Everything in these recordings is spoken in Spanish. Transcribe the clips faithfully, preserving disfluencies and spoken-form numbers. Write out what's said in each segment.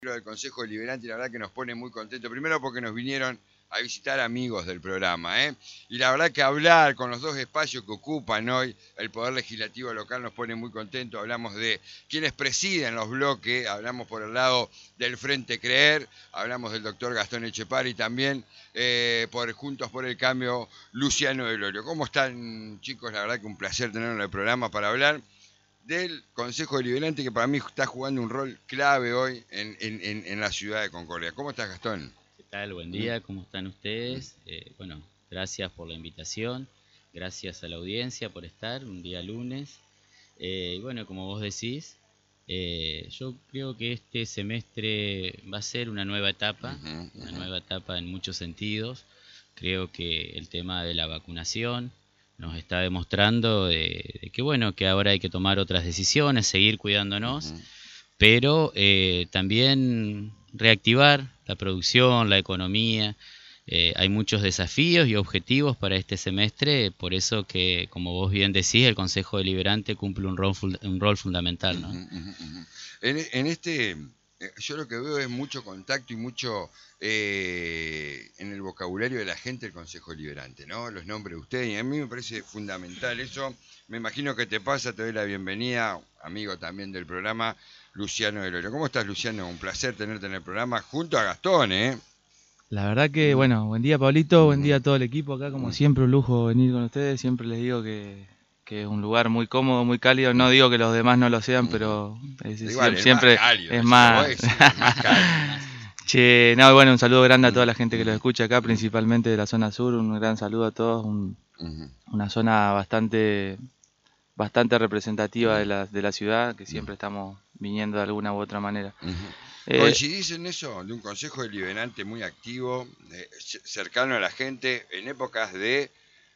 Del Consejo Deliberante, y la verdad que nos pone muy contentos. Primero porque nos vinieron a visitar amigos del programa, ¿eh? Y la verdad que hablar con los dos espacios que ocupan hoy el Poder Legislativo local nos pone muy contentos. Hablamos de quienes presiden los bloques, hablamos por el lado del Frente Creer, hablamos del doctor Gastón Etchepare y también eh, por Juntos por el Cambio, Luciano Delorio. ¿Cómo están, chicos? La verdad que un placer tenerlos en el programa para hablar del Consejo Deliberante, que para mí está jugando un rol clave hoy en, en, en la ciudad de Concordia. ¿Cómo estás, Gastón? ¿Qué tal? Buen día, ¿cómo están ustedes? Eh, bueno, gracias por la invitación, gracias a la audiencia por estar un día lunes. Eh, y bueno, como vos decís, eh, yo creo que este semestre va a ser una nueva etapa, uh -huh, una uh -huh. nueva etapa en muchos sentidos. Creo que el tema de la vacunación nos está demostrando de, de que bueno, que ahora hay que tomar otras decisiones, seguir cuidándonos, uh -huh. pero eh, también reactivar la producción, la economía. Eh, hay muchos desafíos y objetivos para este semestre, por eso que, como vos bien decís, el Consejo Deliberante cumple un rol, un rol fundamental, ¿no? Uh -huh, uh -huh. En, en este, yo lo que veo es mucho contacto y mucho eh, en el vocabulario de la gente el Consejo Deliberante, ¿no? Los nombres de ustedes, y a mí me parece fundamental eso. Me imagino que te pasa, te doy la bienvenida, amigo también del programa, Luciano Delorio. ¿Cómo estás, Luciano? Un placer tenerte en el programa junto a Gastón, ¿eh? La verdad que, bueno, buen día, Pablito, buen día a todo el equipo acá, como siempre, un lujo venir con ustedes. Siempre les digo que, que es un lugar muy cómodo, muy cálido. No digo que los demás no lo sean, pero es, Igual, siempre, es más cálido, es más... es más cálido. Che, no, bueno, un saludo grande a toda la gente que lo escucha acá, principalmente de la zona sur. Un gran saludo a todos. Un, una zona bastante, bastante representativa de la, de la ciudad, que siempre estamos viniendo de alguna u otra manera. Eh, ¿Coincidís en eso? De un Consejo Deliberante muy activo, eh, cercano a la gente, en épocas de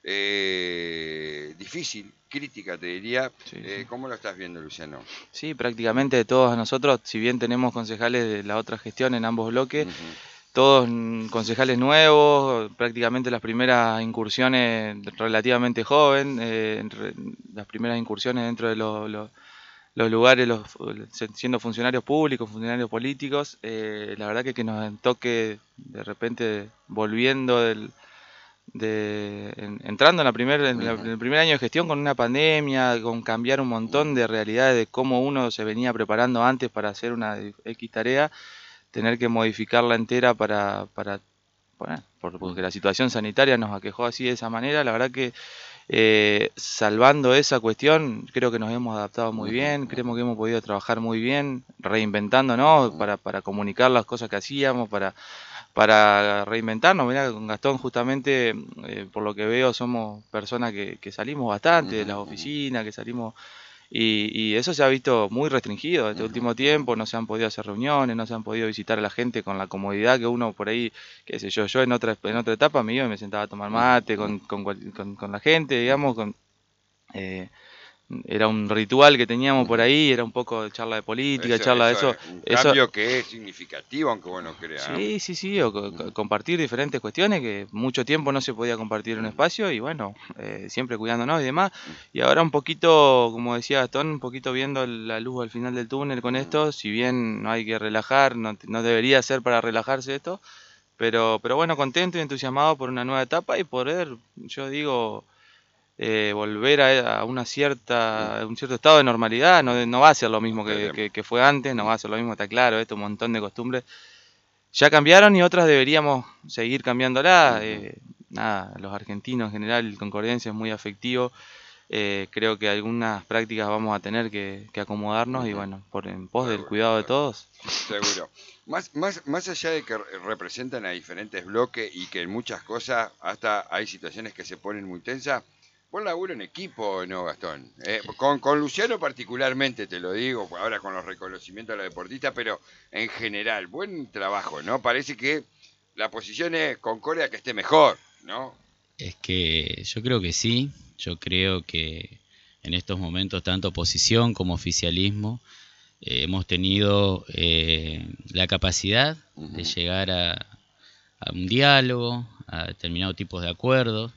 eh, difícil, crítica te diría. Sí, eh, sí. ¿Cómo lo estás viendo, Luciano? Sí, prácticamente todos nosotros, si bien tenemos concejales de la otra gestión en ambos bloques, uh-huh. todos concejales nuevos, prácticamente las primeras incursiones relativamente joven, eh, las primeras incursiones dentro de los... Lo, los lugares, los, siendo funcionarios públicos, funcionarios políticos, eh, la verdad que que nos toque de repente volviendo del, de, en, entrando en, la primer, en, la, en el primer año de gestión con una pandemia, con cambiar un montón de realidades de cómo uno se venía preparando antes para hacer una X tarea, tener que modificarla entera para, para bueno, porque la situación sanitaria nos aquejó así de esa manera, la verdad que Eh, salvando esa cuestión, creo que nos hemos adaptado muy bien, creemos que hemos podido trabajar muy bien, reinventándonos para, para comunicar las cosas que hacíamos, para, para reinventarnos. Mirá, con Gastón justamente, eh, por lo que veo, somos personas que, que salimos bastante de las oficinas, que salimos... Y, y eso se ha visto muy restringido este último tiempo, no se han podido hacer reuniones, no se han podido visitar a la gente con la comodidad que uno por ahí, qué sé yo, yo en otra, en otra etapa me iba y me sentaba a tomar mate con, con, con, con la gente, digamos, con... Eh, era un ritual que teníamos por ahí, era un poco de charla de política, eso, charla eso de eso. Un eso, cambio que es significativo, aunque bueno crea. Sí, sí, sí, o co compartir diferentes cuestiones que mucho tiempo no se podía compartir en un espacio y bueno, eh, siempre cuidándonos y demás. Y ahora un poquito, como decía Gastón, un poquito viendo la luz al final del túnel con esto, si bien no hay que relajar, no, no debería ser para relajarse esto, pero, pero bueno, contento y entusiasmado por una nueva etapa y poder, yo digo... Eh, volver a, a una cierta un cierto estado de normalidad, no, no va a ser lo mismo que, que, que fue antes, no va a ser lo mismo, está claro, esto, un montón de costumbres ya cambiaron y otras deberíamos seguir cambiándolas. Eh, nada, los argentinos en general, el concordiense es muy afectivo, eh, creo que algunas prácticas vamos a tener que, que acomodarnos y bueno, por en pos del cuidado de todos. Seguro. Más, más, más allá de que representan a diferentes bloques y que en muchas cosas hasta hay situaciones que se ponen muy tensas, buen laburo en equipo, ¿no, Gastón? Eh, con, con Luciano particularmente, te lo digo, ahora con los reconocimientos a los deportistas, pero en general, buen trabajo, ¿no? Parece que la posición es Concordia que esté mejor, ¿no? Es que yo creo que sí, yo creo que en estos momentos tanto oposición como oficialismo eh, hemos tenido eh, la capacidad uh-huh. de llegar a, a un diálogo, a determinados tipos de acuerdos.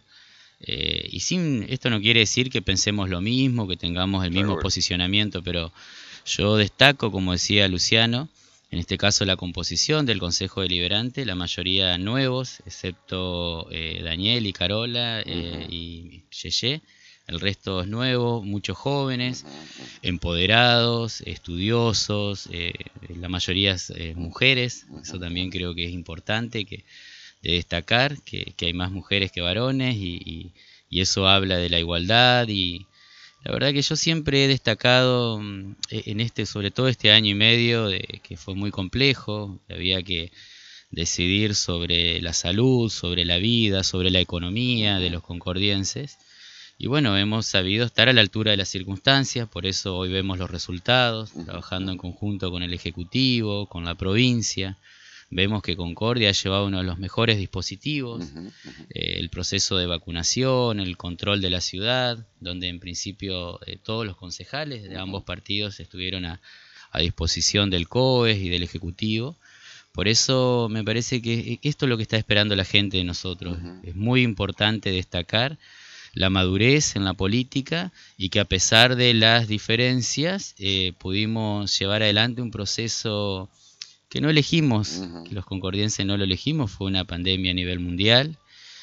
Eh, y sin esto no quiere decir que pensemos lo mismo, que tengamos el mismo Seguro. posicionamiento, pero yo destaco, como decía Luciano, en este caso la composición del Consejo Deliberante, la mayoría nuevos, excepto eh, Daniel y Carola eh, uh-huh. y Yeye, el resto es nuevo, muchos jóvenes, uh-huh. empoderados, estudiosos, eh, la mayoría es eh, mujeres, uh-huh. eso también creo que es importante que, de destacar, que, que hay más mujeres que varones y, y, y eso habla de la igualdad y la verdad que yo siempre he destacado en este, sobre todo este año y medio, de que fue muy complejo, que había que decidir sobre la salud, sobre la vida, sobre la economía de los concordienses. Y bueno, hemos sabido estar a la altura de las circunstancias, por eso hoy vemos los resultados, trabajando en conjunto con el Ejecutivo, con la provincia. Vemos que Concordia ha llevado uno de los mejores dispositivos, uh-huh, uh-huh. Eh, el proceso de vacunación, el control de la ciudad, donde en principio eh, todos los concejales de uh-huh. ambos partidos estuvieron a, a disposición del C O E S y del Ejecutivo. Por eso me parece que esto es lo que está esperando la gente de nosotros. Uh-huh. Es muy importante destacar la madurez en la política y que a pesar de las diferencias eh, pudimos llevar adelante un proceso que no elegimos, uh-huh. que los concordienses no lo elegimos, fue una pandemia a nivel mundial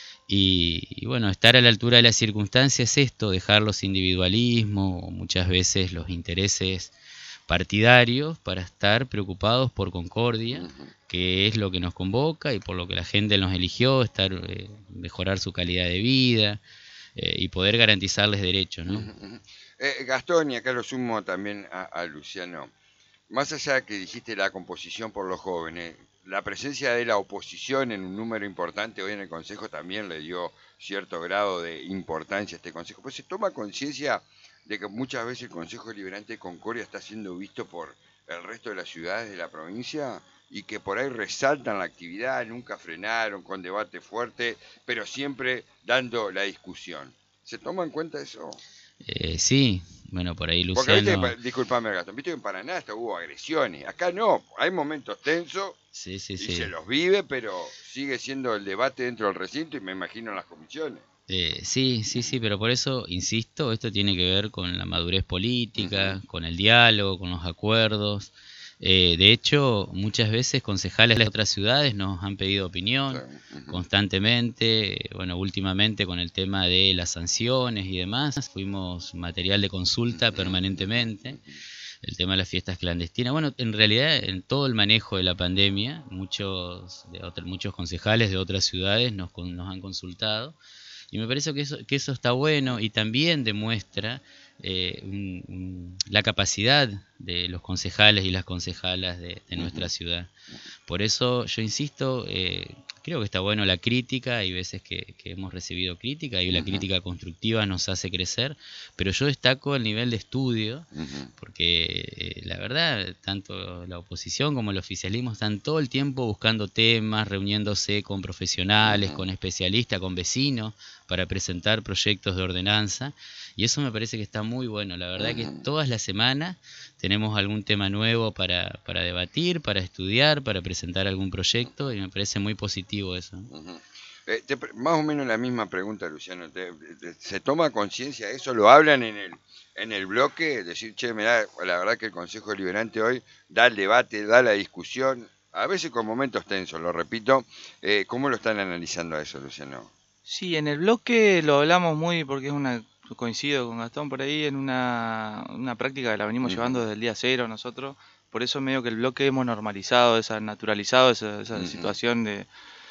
y, y bueno, estar a la altura de las circunstancias es esto, dejar los individualismos o muchas veces los intereses partidarios para estar preocupados por Concordia, uh-huh. que es lo que nos convoca y por lo que la gente nos eligió, estar eh, mejorar su calidad de vida eh, y poder garantizarles derechos, ¿no? Uh-huh. eh, Gastón, y acá lo sumo también a, a Luciano. Más allá que dijiste la composición por los jóvenes, la presencia de la oposición en un número importante hoy en el Consejo también le dio cierto grado de importancia a este Consejo. Pues se toma conciencia de que muchas veces el Consejo Deliberante de Concordia está siendo visto por el resto de las ciudades de la provincia y que por ahí resaltan la actividad, nunca frenaron, con debate fuerte, pero siempre dando la discusión. ¿Se toma en cuenta eso? Eh, sí, bueno, por ahí Luciano... Porque viste, disculpame Gastón, viste que en Paraná hasta hubo agresiones, acá no, hay momentos tensos sí, sí, y sí. se los vive, pero sigue siendo el debate dentro del recinto y me imagino en las comisiones. Eh, sí, sí, sí, pero por eso, insisto, esto tiene que ver con la madurez política, uh-huh. con el diálogo, con los acuerdos. Eh, de hecho, muchas veces concejales de otras ciudades nos han pedido opinión sí. uh-huh. constantemente. Bueno, últimamente con el tema de las sanciones y demás, fuimos material de consulta uh-huh. permanentemente. El tema de las fiestas clandestinas. Bueno, en realidad, en todo el manejo de la pandemia, muchos, de otros, muchos concejales de otras ciudades nos, nos han consultado. Y me parece que eso, que eso está bueno y también demuestra eh, un, un, la capacidad de los concejales y las concejalas de, de nuestra ciudad. Por eso yo insisto, eh, creo que está bueno la crítica, hay veces que, que hemos recibido crítica y la uh-huh. crítica constructiva nos hace crecer, pero yo destaco el nivel de estudio, uh-huh. porque eh, la verdad, tanto la oposición como el oficialismo están todo el tiempo buscando temas, reuniéndose con profesionales, uh-huh. con especialistas, con vecinos, para presentar proyectos de ordenanza, y eso me parece que está muy bueno. La verdad uh-huh. que todas las semanas tenemos algún tema nuevo para, para debatir, para estudiar, para presentar algún proyecto, y me parece muy positivo eso. Uh-huh. eh, te, más o menos la misma pregunta, Luciano. Te, te, ¿Se toma conciencia de eso? ¿Lo hablan en el, en el bloque? Decir, che, mirá, la verdad que el Consejo Deliberante hoy da el debate, da la discusión, a veces con momentos tensos, lo repito. Eh, ¿Cómo lo están analizando a eso, Luciano? Sí, en el bloque lo hablamos muy porque es una... coincido con Gastón por ahí en una, una práctica que la venimos uh-huh. llevando desde el día cero nosotros, por eso medio que el bloque hemos normalizado, esa, naturalizado esa, esa uh-huh. situación de,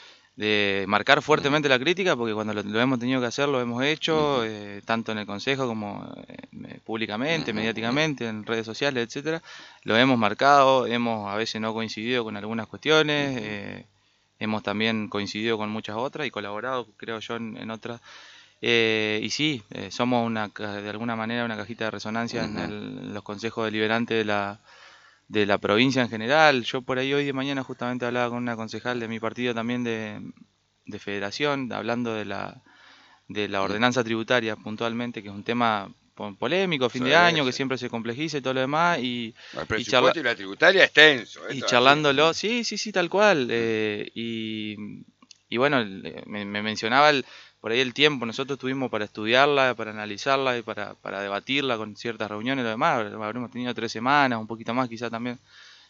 de marcar fuertemente uh-huh. la crítica, porque cuando lo, lo hemos tenido que hacer lo hemos hecho, uh-huh. eh, tanto en el Consejo como eh, públicamente, uh-huh. mediáticamente, en redes sociales, etcétera. Lo hemos marcado, hemos a veces no coincidido con algunas cuestiones, uh-huh. eh, hemos también coincidido con muchas otras y colaborado, creo yo, en, en otras. Eh, y sí, eh, somos una, de alguna manera una cajita de resonancia uh-huh. en, el, en los consejos deliberantes de la, de la provincia en general. Yo por ahí hoy de mañana justamente hablaba con una concejal de mi partido también de, de federación, hablando de la, de la ordenanza tributaria puntualmente, que es un tema polémico, fin de año, que siempre se complejiza y todo lo demás. Y, el presupuesto y, y la tributaria es tenso. Y charlándolo, sí, sí, sí, tal cual. Eh, y, y bueno, me, me mencionaba el... por ahí el tiempo, nosotros tuvimos para estudiarla, para analizarla y para, para debatirla con ciertas reuniones y lo demás, habremos tenido tres semanas, un poquito más quizá también.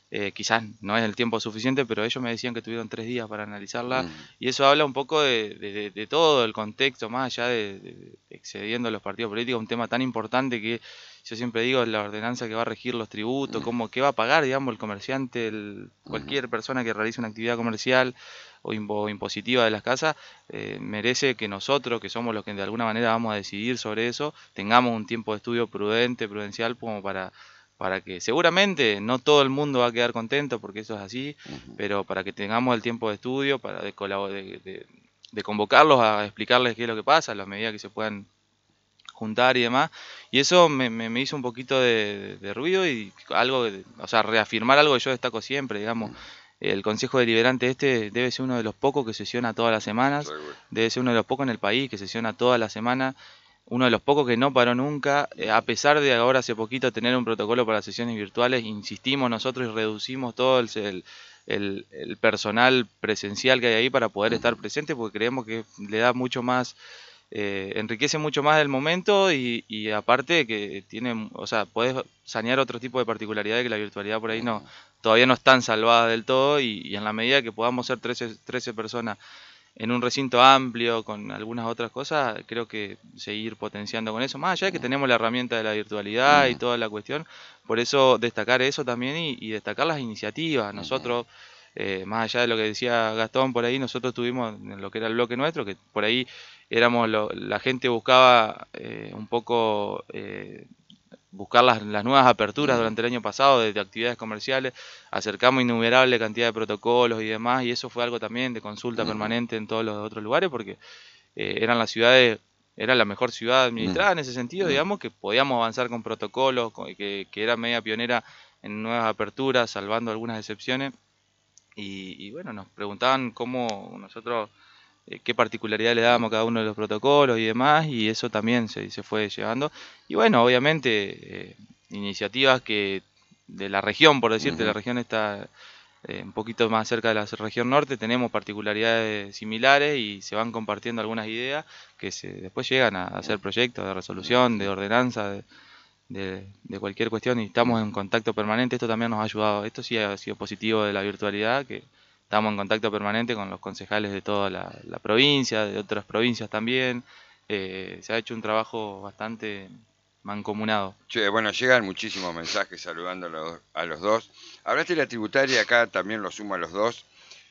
Eh, quizás no es el tiempo suficiente, pero ellos me decían que tuvieron tres días para analizarla Mm. y eso habla un poco de, de- de- de todo el contexto, más allá de, de- de excediendo los partidos políticos, un tema tan importante que yo siempre digo es la ordenanza que va a regir los tributos, Mm. cómo, qué va a pagar, digamos, el comerciante, el- cualquier persona que realice una actividad comercial o, impo- impositiva de las casas, eh, merece que nosotros, que somos los que de alguna manera vamos a decidir sobre eso, tengamos un tiempo de estudio prudente, prudencial, como para para que seguramente no todo el mundo va a quedar contento porque eso es así, Ujú. pero para que tengamos el tiempo de estudio, para de, colabo- de, de- de convocarlos a explicarles qué es lo que pasa, a las medidas que se puedan juntar y demás, y eso me, me- me hizo un poquito de, de ruido y algo, de- o sea, reafirmar algo que yo destaco siempre, digamos, el Consejo Deliberante este debe ser uno de los pocos que sesiona todas las semanas, Seguro. debe ser uno de los pocos en el país que sesiona todas las semanas, uno de los pocos que no paró nunca, eh, a pesar de ahora hace poquito tener un protocolo para sesiones virtuales, insistimos nosotros y reducimos todo el, el- el- el personal presencial que hay ahí para poder estar Ujú. presente, porque creemos que le da mucho más, eh, enriquece mucho más el momento y, y aparte que tiene, o sea, puedes sanear otro tipo de particularidades que la virtualidad por ahí no, Ujú. todavía no están salvadas del todo y, y en la medida que podamos ser trece, trece personas en un recinto amplio con algunas otras cosas, creo que seguir potenciando con eso, más allá de que tenemos la herramienta de la virtualidad y Ujú. toda la cuestión, por eso destacar eso también y, y destacar las iniciativas. Ujú. Nosotros, eh, más allá de lo que decía Gastón por ahí, nosotros tuvimos en lo que era el bloque nuestro, que por ahí éramos lo- la gente buscaba eh, un poco eh, buscar las, las nuevas aperturas Ujú. durante el año pasado de, de actividades comerciales, acercamos innumerable cantidad de protocolos y demás, y eso fue algo también de consulta Ujú. permanente en todos los otros lugares, porque eh, eran las ciudades, era la mejor ciudad Ujú. administrada en ese sentido, Ujú. digamos, que podíamos avanzar con protocolos, con- que, que era media pionera en nuevas aperturas, salvando algunas excepciones, y, y bueno, nos preguntaban cómo nosotros eh, qué particularidad le dábamos a cada uno de los protocolos y demás, y eso también se, se fue llevando. Y bueno, obviamente, eh, iniciativas que de la región, por decirte, la Ujú. región está eh, un poquito más cerca de la región norte, tenemos particularidades similares y se van compartiendo algunas ideas que se, después llegan a, a hacer proyectos de resolución, de ordenanza, de, de, de cualquier cuestión y estamos en contacto permanente. Esto también nos ha ayudado, esto sí ha sido positivo de la virtualidad, que estamos en contacto permanente con los concejales de toda la, la provincia, de otras provincias también. Eh, se ha hecho un trabajo bastante mancomunado. Che, bueno, llegan muchísimos mensajes saludando a los, a los dos. Hablaste de la tributaria, acá también lo sumo a los dos.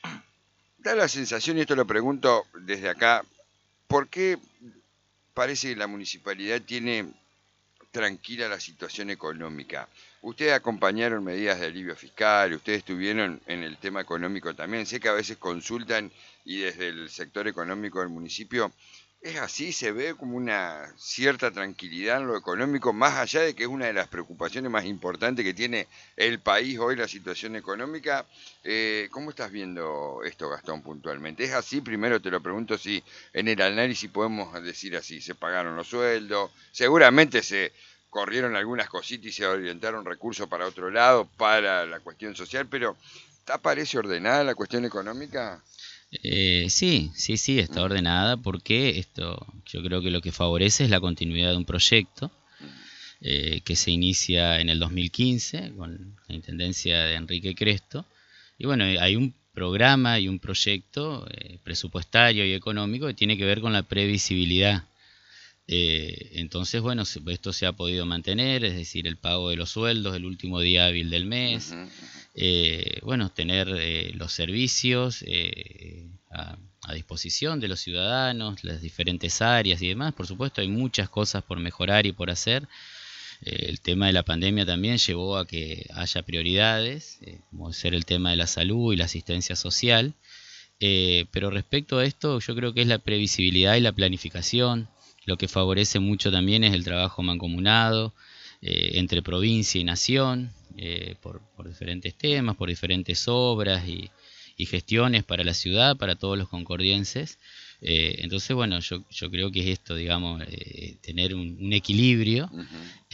Da la sensación, y esto lo pregunto desde acá, ¿por qué parece que la municipalidad tiene tranquila la situación económica? Ustedes acompañaron medidas de alivio fiscal, ustedes estuvieron en el tema económico también. Sé que a veces consultan y desde el sector económico del municipio, ¿es así? ¿Se ve como una cierta tranquilidad en lo económico, más allá de que es una de las preocupaciones más importantes que tiene el país hoy, la situación económica? Eh, ¿Cómo estás viendo esto, Gastón, puntualmente? ¿Es así? Primero te lo pregunto si en el análisis podemos decir así, se pagaron los sueldos, seguramente se corrieron algunas cositas y se orientaron recursos para otro lado, para la cuestión social, pero ¿te parece ordenada la cuestión económica? Eh, sí, sí, sí, está Mm. ordenada porque esto yo creo que lo que favorece es la continuidad de un proyecto Mm. eh, que se inicia en el dos mil quince con la intendencia de Enrique Cresto. Y bueno, hay un programa y un proyecto eh, presupuestario y económico que tiene que ver con la previsibilidad. Eh, entonces, bueno, se- esto se ha podido mantener, es decir, el pago de los sueldos el último día hábil del mes, Ujú, ujú. eh, bueno, tener eh, los servicios eh, a, a disposición de los ciudadanos, las diferentes áreas y demás. Por supuesto, hay muchas cosas por mejorar y por hacer. Eh, el tema de la pandemia también llevó a que haya prioridades, eh, como ser el tema de la salud y la asistencia social. Eh, pero respecto a esto, yo creo que es la previsibilidad y la planificación. Lo que favorece mucho también es el trabajo mancomunado eh, entre provincia y nación, eh, por, por diferentes temas, por diferentes obras y, y gestiones para la ciudad, para todos los concordienses. Eh, entonces, bueno, yo, yo creo que es esto, digamos, eh, tener un, un equilibrio Ujú.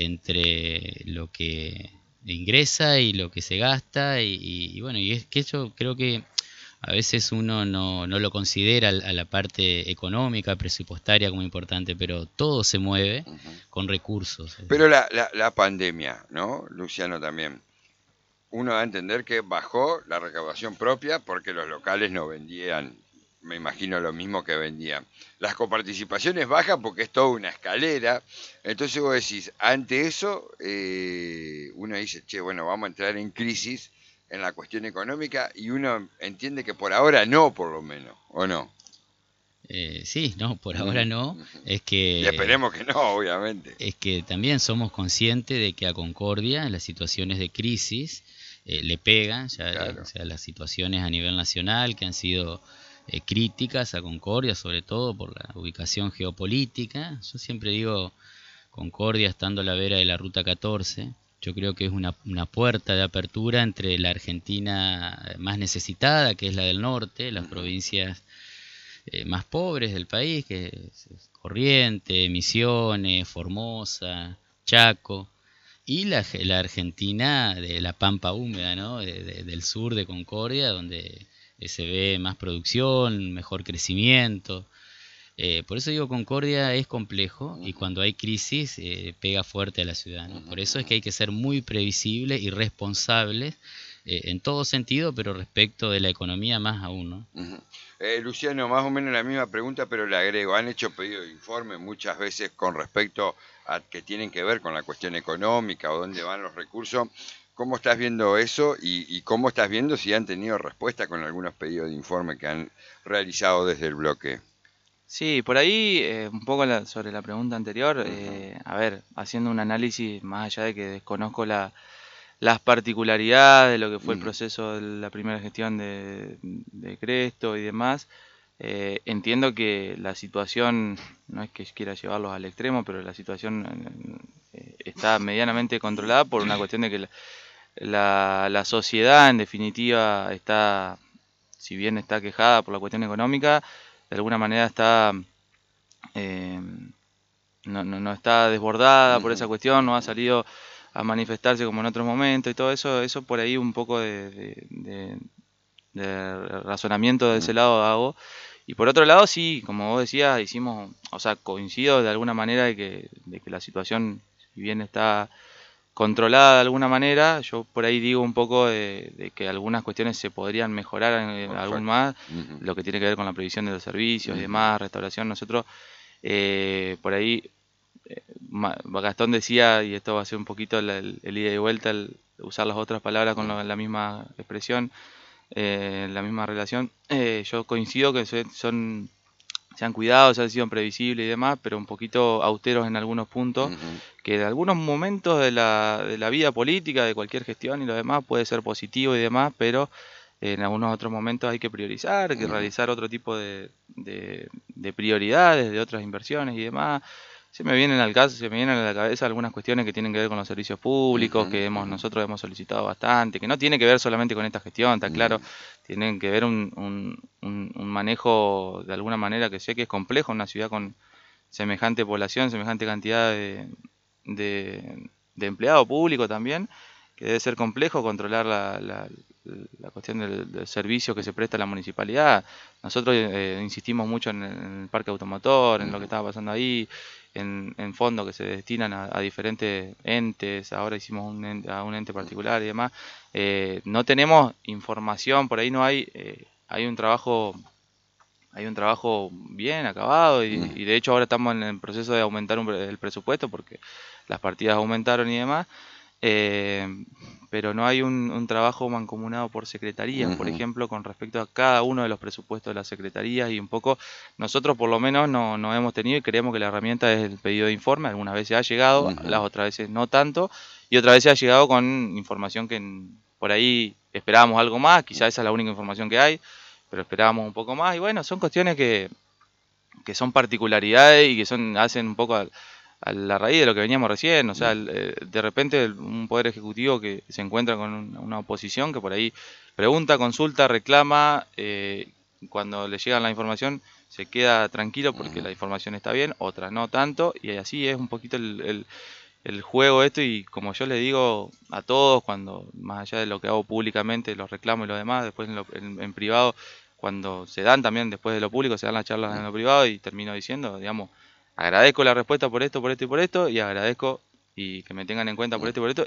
entre lo que ingresa y lo que se gasta y, y, y bueno, y es que yo creo que a veces uno no, no lo considera a la parte económica, presupuestaria como importante, pero todo se mueve Ujú. con recursos. Pero la, la, la pandemia, ¿no? Luciano también. uno da a entender que bajó la recaudación propia porque los locales no vendían, me imagino lo mismo que vendían. Las coparticipaciones bajan porque es toda una escalera. Entonces vos decís, ante eso, eh, uno dice, che, bueno, vamos a entrar en crisis en la cuestión económica y uno entiende que por ahora no, por lo menos, ¿o no? Eh, sí, no, por ahora no. Es que, y esperemos que no, obviamente. Es que también somos conscientes de que a Concordia, en las situaciones de crisis, eh, le pegan, ya, claro. O sea, las situaciones a nivel nacional que han sido eh, críticas a Concordia, sobre todo por la ubicación geopolítica. Yo siempre digo, Concordia estando a la vera de la Ruta catorce, yo creo que es una, una puerta de apertura entre la Argentina más necesitada, que es la del norte, las uh-huh. provincias eh, más pobres del país, que es Corrientes, Misiones, Formosa, Chaco, y la, la Argentina de la pampa húmeda, ¿no? de, de, del sur de Concordia, donde se ve más producción, mejor crecimiento. Eh, por eso digo, Concordia es complejo y cuando hay crisis eh, pega fuerte a la ciudad, ¿no? Por eso es que hay que ser muy previsibles y responsables eh, en todo sentido, pero respecto de la economía más aún, ¿no? Uh-huh. eh, Luciano, más o menos la misma pregunta, pero le agrego, han hecho pedido de informe muchas veces con respecto a que tienen que ver con la cuestión económica o dónde van los recursos. ¿Cómo estás viendo eso y, y cómo estás viendo si han tenido respuesta con algunos pedidos de informe que han realizado desde el bloque? Sí, por ahí, eh, un poco la, sobre la pregunta anterior, eh, a ver, haciendo un análisis, más allá de que desconozco la, las particularidades de lo que fue el proceso de la primera gestión de, de Cresto y demás, eh, entiendo que la situación, no es que quiera llevarlos al extremo, pero la situación eh, está medianamente controlada por una cuestión de que la, la, la sociedad, en definitiva, está, si bien está quejada por la cuestión económica, de alguna manera está eh, no, no, no está desbordada uh-huh. por esa cuestión, no ha salido a manifestarse como en otros momentos y todo eso, eso por ahí un poco de, de, de, de razonamiento de uh-huh. ese lado hago. Y por otro lado sí, como vos decías, hicimos, o sea, coincido de alguna manera de que, de que la situación, si bien está controlada de alguna manera, yo por ahí digo un poco de, de que algunas cuestiones se podrían mejorar en, algún más, uh-huh. lo que tiene que ver con la previsión de los servicios uh-huh. y demás, restauración. Nosotros eh, por ahí, eh, Gastón decía, y esto va a ser un poquito el, el, el ida y vuelta, el usar las otras palabras con lo, la misma expresión, eh, la misma relación, eh, yo coincido que son... se han cuidado, se han sido previsibles y demás, pero un poquito austeros en algunos puntos, uh-huh. que en algunos momentos de la, de la vida política, de cualquier gestión y lo demás, puede ser positivo y demás, pero en algunos otros momentos hay que priorizar, hay que uh-huh. realizar otro tipo de, de, de prioridades, de otras inversiones y demás. Se me vienen al caso, se me vienen a la cabeza algunas cuestiones que tienen que ver con los servicios públicos, uh-huh. que hemos, nosotros hemos solicitado bastante, que no tiene que ver solamente con esta gestión, está uh-huh. claro, tienen que ver un, un, un, un manejo de alguna manera que sé que es complejo en una ciudad con semejante población, semejante cantidad de, de, de empleado público también, que debe ser complejo controlar la, la, la cuestión del, del servicio que se presta a la municipalidad. Nosotros eh, insistimos mucho en el, en el parque automotor, en uh-huh. lo que estaba pasando ahí, en, en fondos que se destinan a, a diferentes entes, ahora hicimos un ente, a un ente particular y demás. Eh, no tenemos información, por ahí no hay, eh, hay un trabajo, hay un trabajo bien acabado y, uh-huh. y de hecho ahora estamos en el proceso de aumentar un, el presupuesto porque las partidas aumentaron y demás. Eh, pero no hay un, un trabajo mancomunado por secretarías, uh-huh. por ejemplo, con respecto a cada uno de los presupuestos de las secretarías y un poco, nosotros por lo menos no, no hemos tenido y creemos que la herramienta es el pedido de informe, algunas veces ha llegado, uh-huh. las otras veces no tanto, y otras veces ha llegado con información que por ahí esperábamos algo más, quizás esa es la única información que hay, pero esperábamos un poco más, y bueno, son cuestiones que, que son particularidades y que son hacen un poco... Al, a la raíz de lo que veníamos recién, o sea, el, de repente un poder ejecutivo que se encuentra con una oposición que por ahí pregunta, consulta, reclama, eh, cuando le llega la información se queda tranquilo porque la información está bien, otras no tanto, y así es un poquito el, el, el juego esto, y como yo le digo a todos, cuando más allá de lo que hago públicamente, los reclamos y lo demás, después en, lo, en, en privado, cuando se dan también después de lo público, se dan las charlas en lo privado y termino diciendo, digamos, agradezco la respuesta por esto, por esto y por esto, y agradezco y que me tengan en cuenta por esto y por esto, y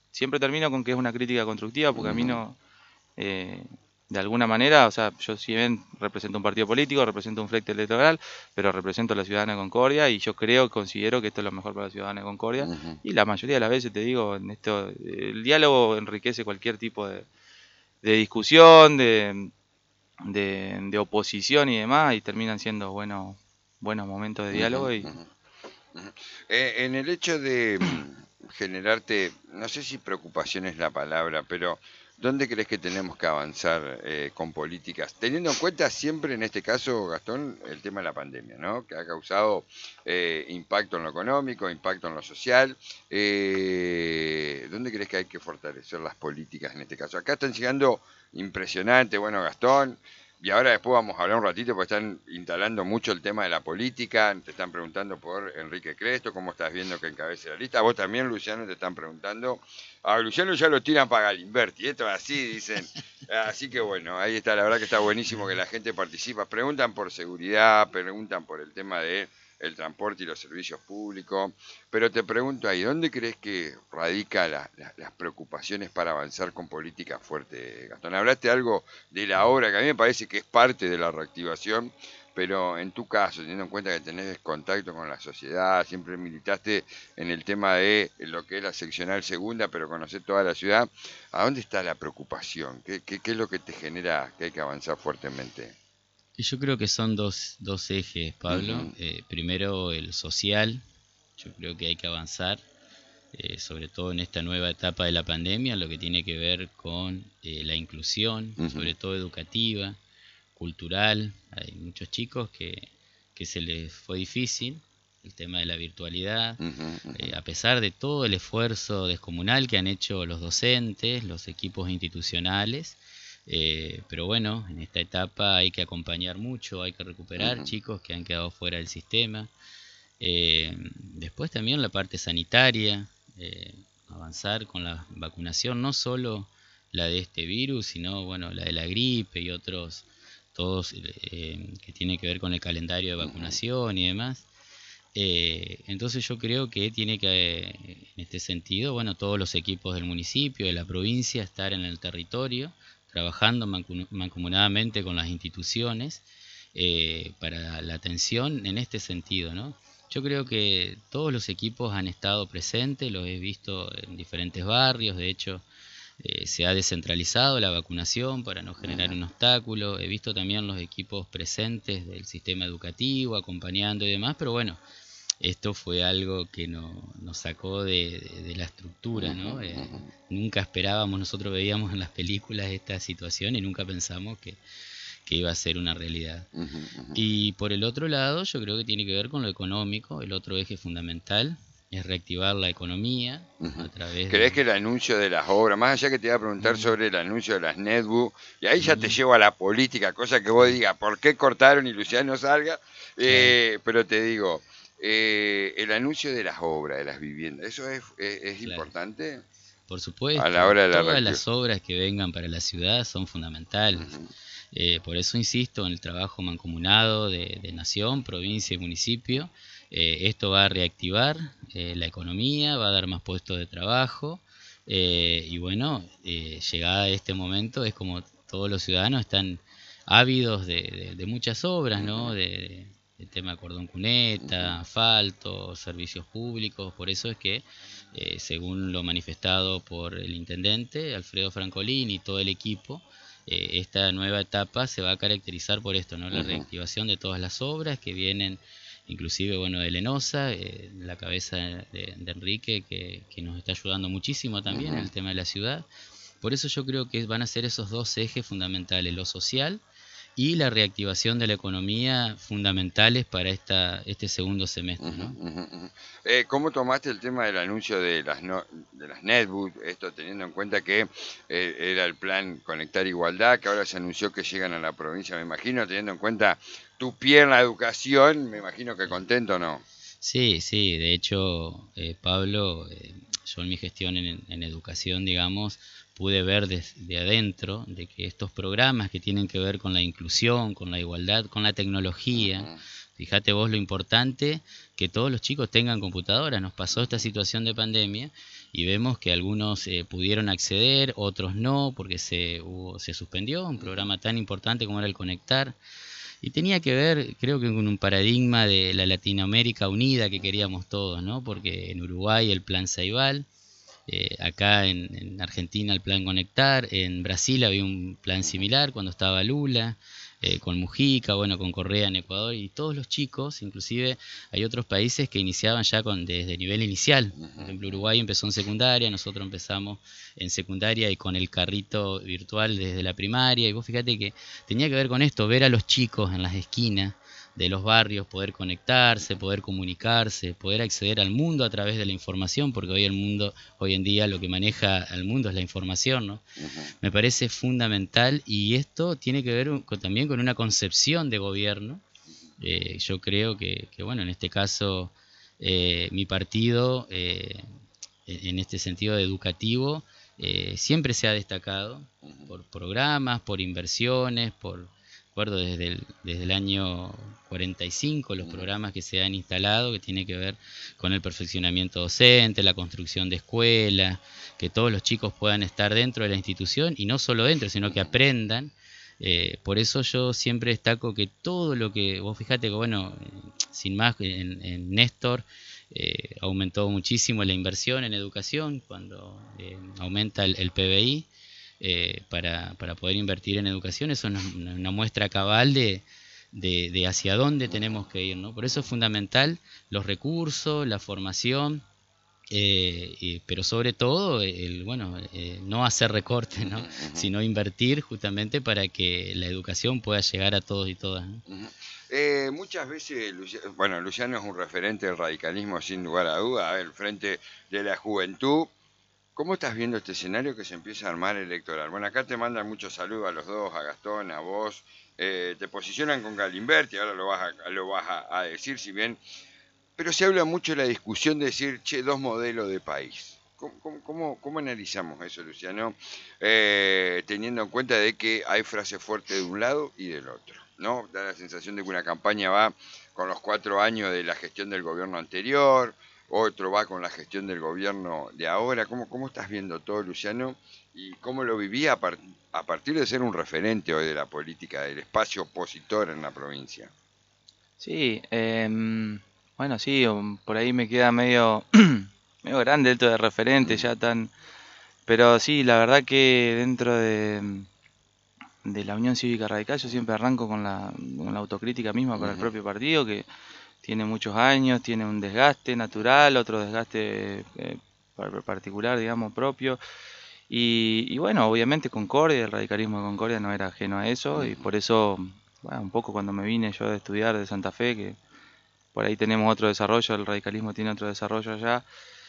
siempre termino con que es una crítica constructiva, porque a mí no, eh, de alguna manera, o sea, yo si bien represento un partido político, represento un frente electoral, pero represento a la ciudadana de Concordia y yo creo, considero que esto es lo mejor para la ciudadana de Concordia. Uh-huh. Y la mayoría de las veces, te digo, en esto, el diálogo enriquece cualquier tipo de, de discusión, de, de, de oposición y demás, y terminan siendo buenos, buenos momentos de diálogo. Uh-huh. y uh-huh. Uh-huh. Eh, en el hecho de generarte, no sé si preocupación es la palabra, pero ¿dónde crees que tenemos que avanzar eh, con políticas? Teniendo en cuenta siempre, en este caso, Gastón, el tema de la pandemia, ¿no? Que ha causado eh, impacto en lo económico, impacto en lo social. Eh, ¿Dónde crees que hay que fortalecer las políticas en este caso? Acá están llegando impresionantes, bueno, Gastón, y ahora después vamos a hablar un ratito porque están instalando mucho el tema de la política. Te están preguntando por Enrique Cresto, cómo estás viendo que encabece la lista. Vos también, Luciano, te están preguntando. A Luciano ya lo tiran para Galimberti, esto es así, dicen. Así que bueno, ahí está, la verdad que está buenísimo que la gente participa. Preguntan por seguridad, preguntan por el tema de el transporte y los servicios públicos. Pero te pregunto ahí, ¿dónde crees que radica la, la, las preocupaciones para avanzar con política fuerte, Gastón? Hablaste algo de la obra que a mí me parece que es parte de la reactivación, pero en tu caso, teniendo en cuenta que tenés contacto con la sociedad, siempre militaste en el tema de lo que es la seccional segunda, pero conocés toda la ciudad, ¿a dónde está la preocupación? ¿Qué, qué, qué es lo que te genera que hay que avanzar fuertemente? Yo creo que son dos, dos ejes, Pablo. Uh-huh. Eh, primero, el social. Yo creo que hay que avanzar, eh, sobre todo en esta nueva etapa de la pandemia, lo que tiene que ver con eh, la inclusión, uh-huh. sobre todo educativa, cultural. Hay muchos chicos que, que se les fue difícil el tema de la virtualidad, uh-huh, uh-huh. Eh, a pesar de todo el esfuerzo descomunal que han hecho los docentes, los equipos institucionales. Eh, pero bueno, en esta etapa hay que acompañar mucho, hay que recuperar uh-huh. chicos que han quedado fuera del sistema. Eh, después también la parte sanitaria, eh, avanzar con la vacunación, no solo la de este virus, sino bueno, la de la gripe y otros, todos eh, que tienen que ver con el calendario de vacunación uh-huh. y demás. Eh, entonces yo creo que tiene que, en este sentido, bueno, todos los equipos del municipio, de la provincia, estar en el territorio, trabajando mancomunadamente con las instituciones eh, para la atención en este sentido, ¿no? Yo creo que todos los equipos han estado presentes, los he visto en diferentes barrios, de hecho eh, se ha descentralizado la vacunación para no generar un obstáculo, he visto también los equipos presentes del sistema educativo, acompañando y demás, pero bueno, esto fue algo que no, nos sacó de, de, de la estructura, ¿no? Eh, nunca esperábamos, nosotros veíamos en las películas esta situación y nunca pensamos que, que iba a ser una realidad. Uh-huh, uh-huh. Y por el otro lado, yo creo que tiene que ver con lo económico, el otro eje fundamental es reactivar la economía uh-huh. a través ¿Crees de... que el anuncio de las obras, más allá que te iba a preguntar uh-huh. sobre el anuncio de las netbook, y ahí ya uh-huh. te llevo a la política, cosa que vos digas, ¿por qué cortaron y Luciano salga? Eh, uh-huh. Pero te digo... Eh, el anuncio de las obras, de las viviendas, ¿eso es, es, es claro. importante? Por supuesto, a la hora de la todas las obras que vengan para la ciudad son fundamentales. Uh-huh. Eh, por eso insisto en el trabajo mancomunado de, de nación, provincia y municipio. Eh, esto va a reactivar eh, la economía, va a dar más puestos de trabajo. Eh, y bueno, eh, llegada a este momento es como todos los ciudadanos están ávidos de, de, de muchas obras, ¿no? De, de, el tema de cordón cuneta, asfalto, servicios públicos, por eso es que, eh, según lo manifestado por el intendente, Alfredo Francolini y todo el equipo, eh, esta nueva etapa se va a caracterizar por esto, ¿no? La reactivación de todas las obras que vienen, inclusive, bueno, de Lenosa, eh, la cabeza de, de Enrique, que, que nos está ayudando muchísimo también en el tema de la ciudad. Por eso yo creo que van a ser esos dos ejes fundamentales, lo social y la reactivación de la economía fundamentales para esta este segundo semestre, ¿no? Uh-huh, uh-huh. Eh, ¿Cómo tomaste el tema del anuncio de las no, de las netbook, esto teniendo en cuenta que eh, era el plan Conectar Igualdad, que ahora se anunció que llegan a la provincia, me imagino, teniendo en cuenta tu pie en la educación, me imagino que contento, ¿no? Sí, sí, de hecho, eh, Pablo, eh, yo en mi gestión en, en educación, digamos, pude ver desde adentro de que estos programas que tienen que ver con la inclusión, con la igualdad, con la tecnología, uh-huh. fíjate vos lo importante que todos los chicos tengan computadoras. Nos pasó esta situación de pandemia y vemos que algunos eh, pudieron acceder, otros no, porque se, hubo, se suspendió un programa tan importante como era el Conectar. Y tenía que ver, creo que con un paradigma de la Latinoamérica unida que queríamos todos, ¿no? Porque en Uruguay el Plan Ceibal, eh, acá en, en Argentina el Plan Conectar, en Brasil había un plan similar cuando estaba Lula, eh, con Mujica, bueno, con Correa en Ecuador, y todos los chicos, inclusive hay otros países que iniciaban ya con, desde nivel inicial. Por ejemplo, Uruguay empezó en secundaria, nosotros empezamos en secundaria y con el carrito virtual desde la primaria, y vos fíjate que tenía que ver con esto, ver a los chicos en las esquinas de los barrios, poder conectarse, poder comunicarse, poder acceder al mundo a través de la información, porque hoy el mundo, hoy en día lo que maneja al mundo es la información, ¿no? Uh-huh. Me parece fundamental, y esto tiene que ver con, también con una concepción de gobierno. Eh, yo creo que, que, bueno, en este caso, eh, mi partido, eh, en este sentido educativo, eh, siempre se ha destacado por programas, por inversiones, por... Recuerdo desde el, desde el año cuarenta y cinco los programas que se han instalado, que tiene que ver con el perfeccionamiento docente, la construcción de escuelas, que todos los chicos puedan estar dentro de la institución, y no solo dentro, sino que aprendan. Eh, por eso yo siempre destaco que todo lo que, vos fijate que, bueno, sin más, en, en Néstor eh, aumentó muchísimo la inversión en educación, cuando eh, aumenta el, el P B I. Eh, para, para poder invertir en educación, eso es una, una muestra cabal de, de, de hacia dónde tenemos que ir, ¿no? Por eso es fundamental los recursos, la formación, eh, y, pero sobre todo el, bueno, eh, no hacer recortes, ¿no? Sino invertir justamente para que la educación pueda llegar a todos y todas, ¿no? Eh, muchas veces, Luciano, bueno, Luciano es un referente del radicalismo sin lugar a duda, el frente de la juventud. ¿Cómo estás viendo este escenario que se empieza a armar electoral? Bueno, acá te mandan muchos saludos a los dos, a Gastón, a vos. Eh, te posicionan con Galimberti, ahora lo vas, a, lo vas a, a decir, si bien. Pero se habla mucho de la discusión de decir, che, dos modelos de país. ¿Cómo, cómo, cómo, cómo analizamos eso, Luciano? Eh, teniendo en cuenta de que hay frases fuertes de un lado y del otro, ¿no? Da la sensación de que una campaña va con los cuatro años de la gestión del gobierno anterior, otro va con la gestión del gobierno de ahora. ¿Cómo, cómo estás viendo todo, Luciano? ¿Y cómo lo vivía a, part a partir de ser un referente hoy de la política, del espacio opositor en la provincia? Sí, eh, bueno, sí, por ahí me queda medio, medio grande esto de referente, ya tan... Pero sí, la verdad que dentro de, de la Unión Cívica Radical yo siempre arranco con la, con la autocrítica misma para el propio partido, que tiene muchos años, tiene un desgaste natural, otro desgaste eh, particular, digamos, propio. Y, y bueno, obviamente Concordia, el radicalismo de Concordia no era ajeno a eso, y por eso, bueno, un poco cuando me vine yo de estudiar de Santa Fe, que por ahí tenemos otro desarrollo, el radicalismo tiene otro desarrollo allá,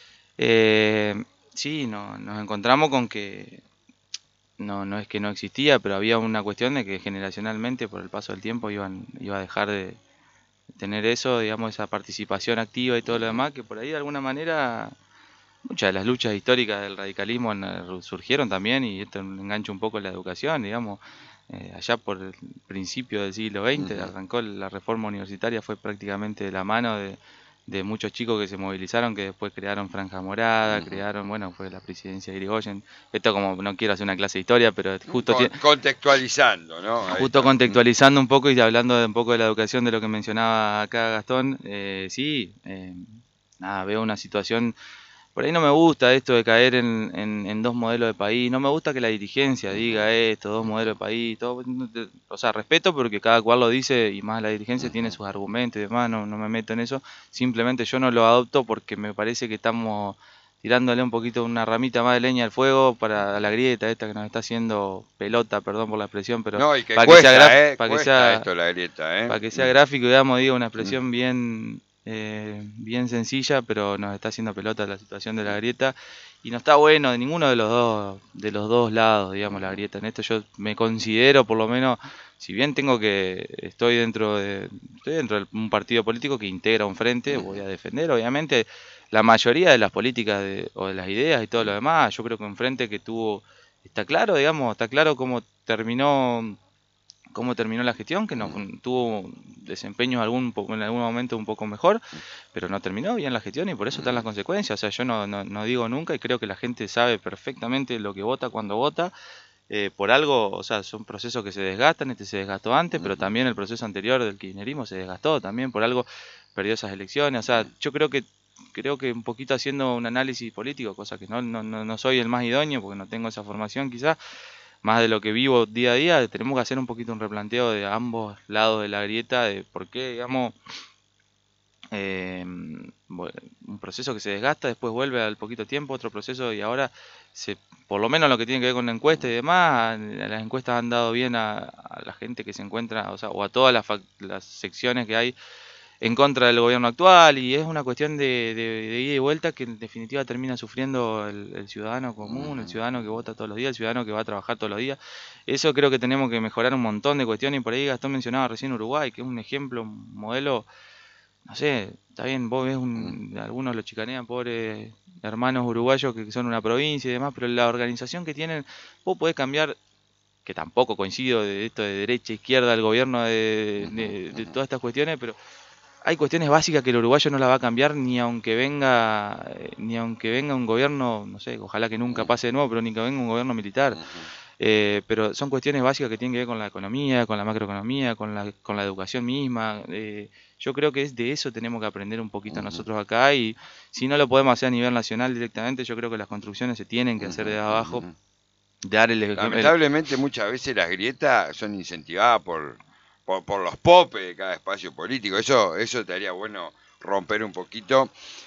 eh, sí, no, nos encontramos con que no, no es que no existía, pero había una cuestión de que generacionalmente por el paso del tiempo iban, iba a dejar de tener eso, digamos, esa participación activa y todo lo demás, que por ahí de alguna manera muchas de las luchas históricas del radicalismo surgieron también, y esto engancha un poco en la educación, digamos, eh, allá por el principio del siglo veinte, uh-huh. arrancó la reforma universitaria, fue prácticamente de la mano de, de muchos chicos que se movilizaron, que después crearon Franja Morada, uh-huh. crearon, bueno, fue la presidencia de Irigoyen. Esto como, no quiero hacer una clase de historia, pero justo... Con, contextualizando, ¿no? Ahí justo está. contextualizando un poco y hablando de un poco de la educación, de lo que mencionaba acá Gastón, eh, sí, eh, nada, veo una situación... Por ahí no me gusta esto de caer en, en, en dos modelos de país, no me gusta que la dirigencia diga esto, dos modelos de país, todo, o sea, respeto porque cada cual lo dice y más la dirigencia tiene sus argumentos y demás, no, no me meto en eso, simplemente yo no lo adopto porque me parece que estamos tirándole un poquito una ramita más de leña al fuego para la grieta esta que nos está haciendo pelota, perdón por la expresión, pero no, y que para cuesta, que sea, eh, para cuesta que sea, esto la grieta, eh. para que sea gráfico, digamos, digo una expresión bien... Eh, bien sencilla, pero nos está haciendo pelota la situación de la grieta y no está bueno de ninguno de los dos de los dos lados, digamos, la grieta. En esto yo me considero, por lo menos, si bien tengo que estoy dentro de estoy dentro de un partido político que integra un frente, voy a defender obviamente la mayoría de las políticas de, o de las ideas y todo lo demás. Yo creo que un frente que tuvo está claro, digamos, está claro cómo terminó cómo terminó la gestión, que no tuvo desempeños algún, en algún momento un poco mejor, pero no terminó bien la gestión y por eso están las consecuencias. O sea, yo no, no, no digo nunca y creo que la gente sabe perfectamente lo que vota cuando vota. Eh, por algo, o sea, son procesos que se desgastan, este se desgastó antes, pero también el proceso anterior del kirchnerismo se desgastó, también por algo perdió esas elecciones. O sea, yo creo que creo que un poquito haciendo un análisis político, cosa que no, no, no soy el más idóneo porque no tengo esa formación quizás, más de lo que vivo día a día, tenemos que hacer un poquito un replanteo de ambos lados de la grieta, de por qué, digamos, eh, un proceso que se desgasta, después vuelve al poquito tiempo, otro proceso y ahora, se, por lo menos lo que tiene que ver con la encuesta y demás, las encuestas han dado bien a, a la gente que se encuentra, o sea, o a todas las, las secciones que hay en contra del gobierno actual, y es una cuestión de, de, de ida y vuelta que en definitiva termina sufriendo el, el ciudadano común, el ciudadano que vota todos los días, el ciudadano que va a trabajar todos los días. Eso creo que tenemos que mejorar un montón de cuestiones, y por ahí Gastón mencionaba recién Uruguay, que es un ejemplo, un modelo, no sé, está bien, vos ves, un, algunos lo chicanean, pobres hermanos uruguayos que son una provincia y demás, pero la organización que tienen, vos podés cambiar, que tampoco coincido de esto de derecha, izquierda, el gobierno de, de, de todas estas cuestiones, pero hay cuestiones básicas que el uruguayo no la va a cambiar ni aunque venga ni aunque venga un gobierno, no sé, ojalá que nunca pase de nuevo, pero ni que venga un gobierno militar. Eh, pero son cuestiones básicas que tienen que ver con la economía, con la macroeconomía, con la, con la educación misma. Eh, yo creo que es de eso tenemos que aprender un poquito nosotros acá, y si no lo podemos hacer a nivel nacional directamente, yo creo que las construcciones se tienen que hacer de abajo. Dar el, Lamentablemente el... muchas veces las grietas son incentivadas por... Por, por los popes de cada espacio político. Eso eso estaría bueno romper un poquito.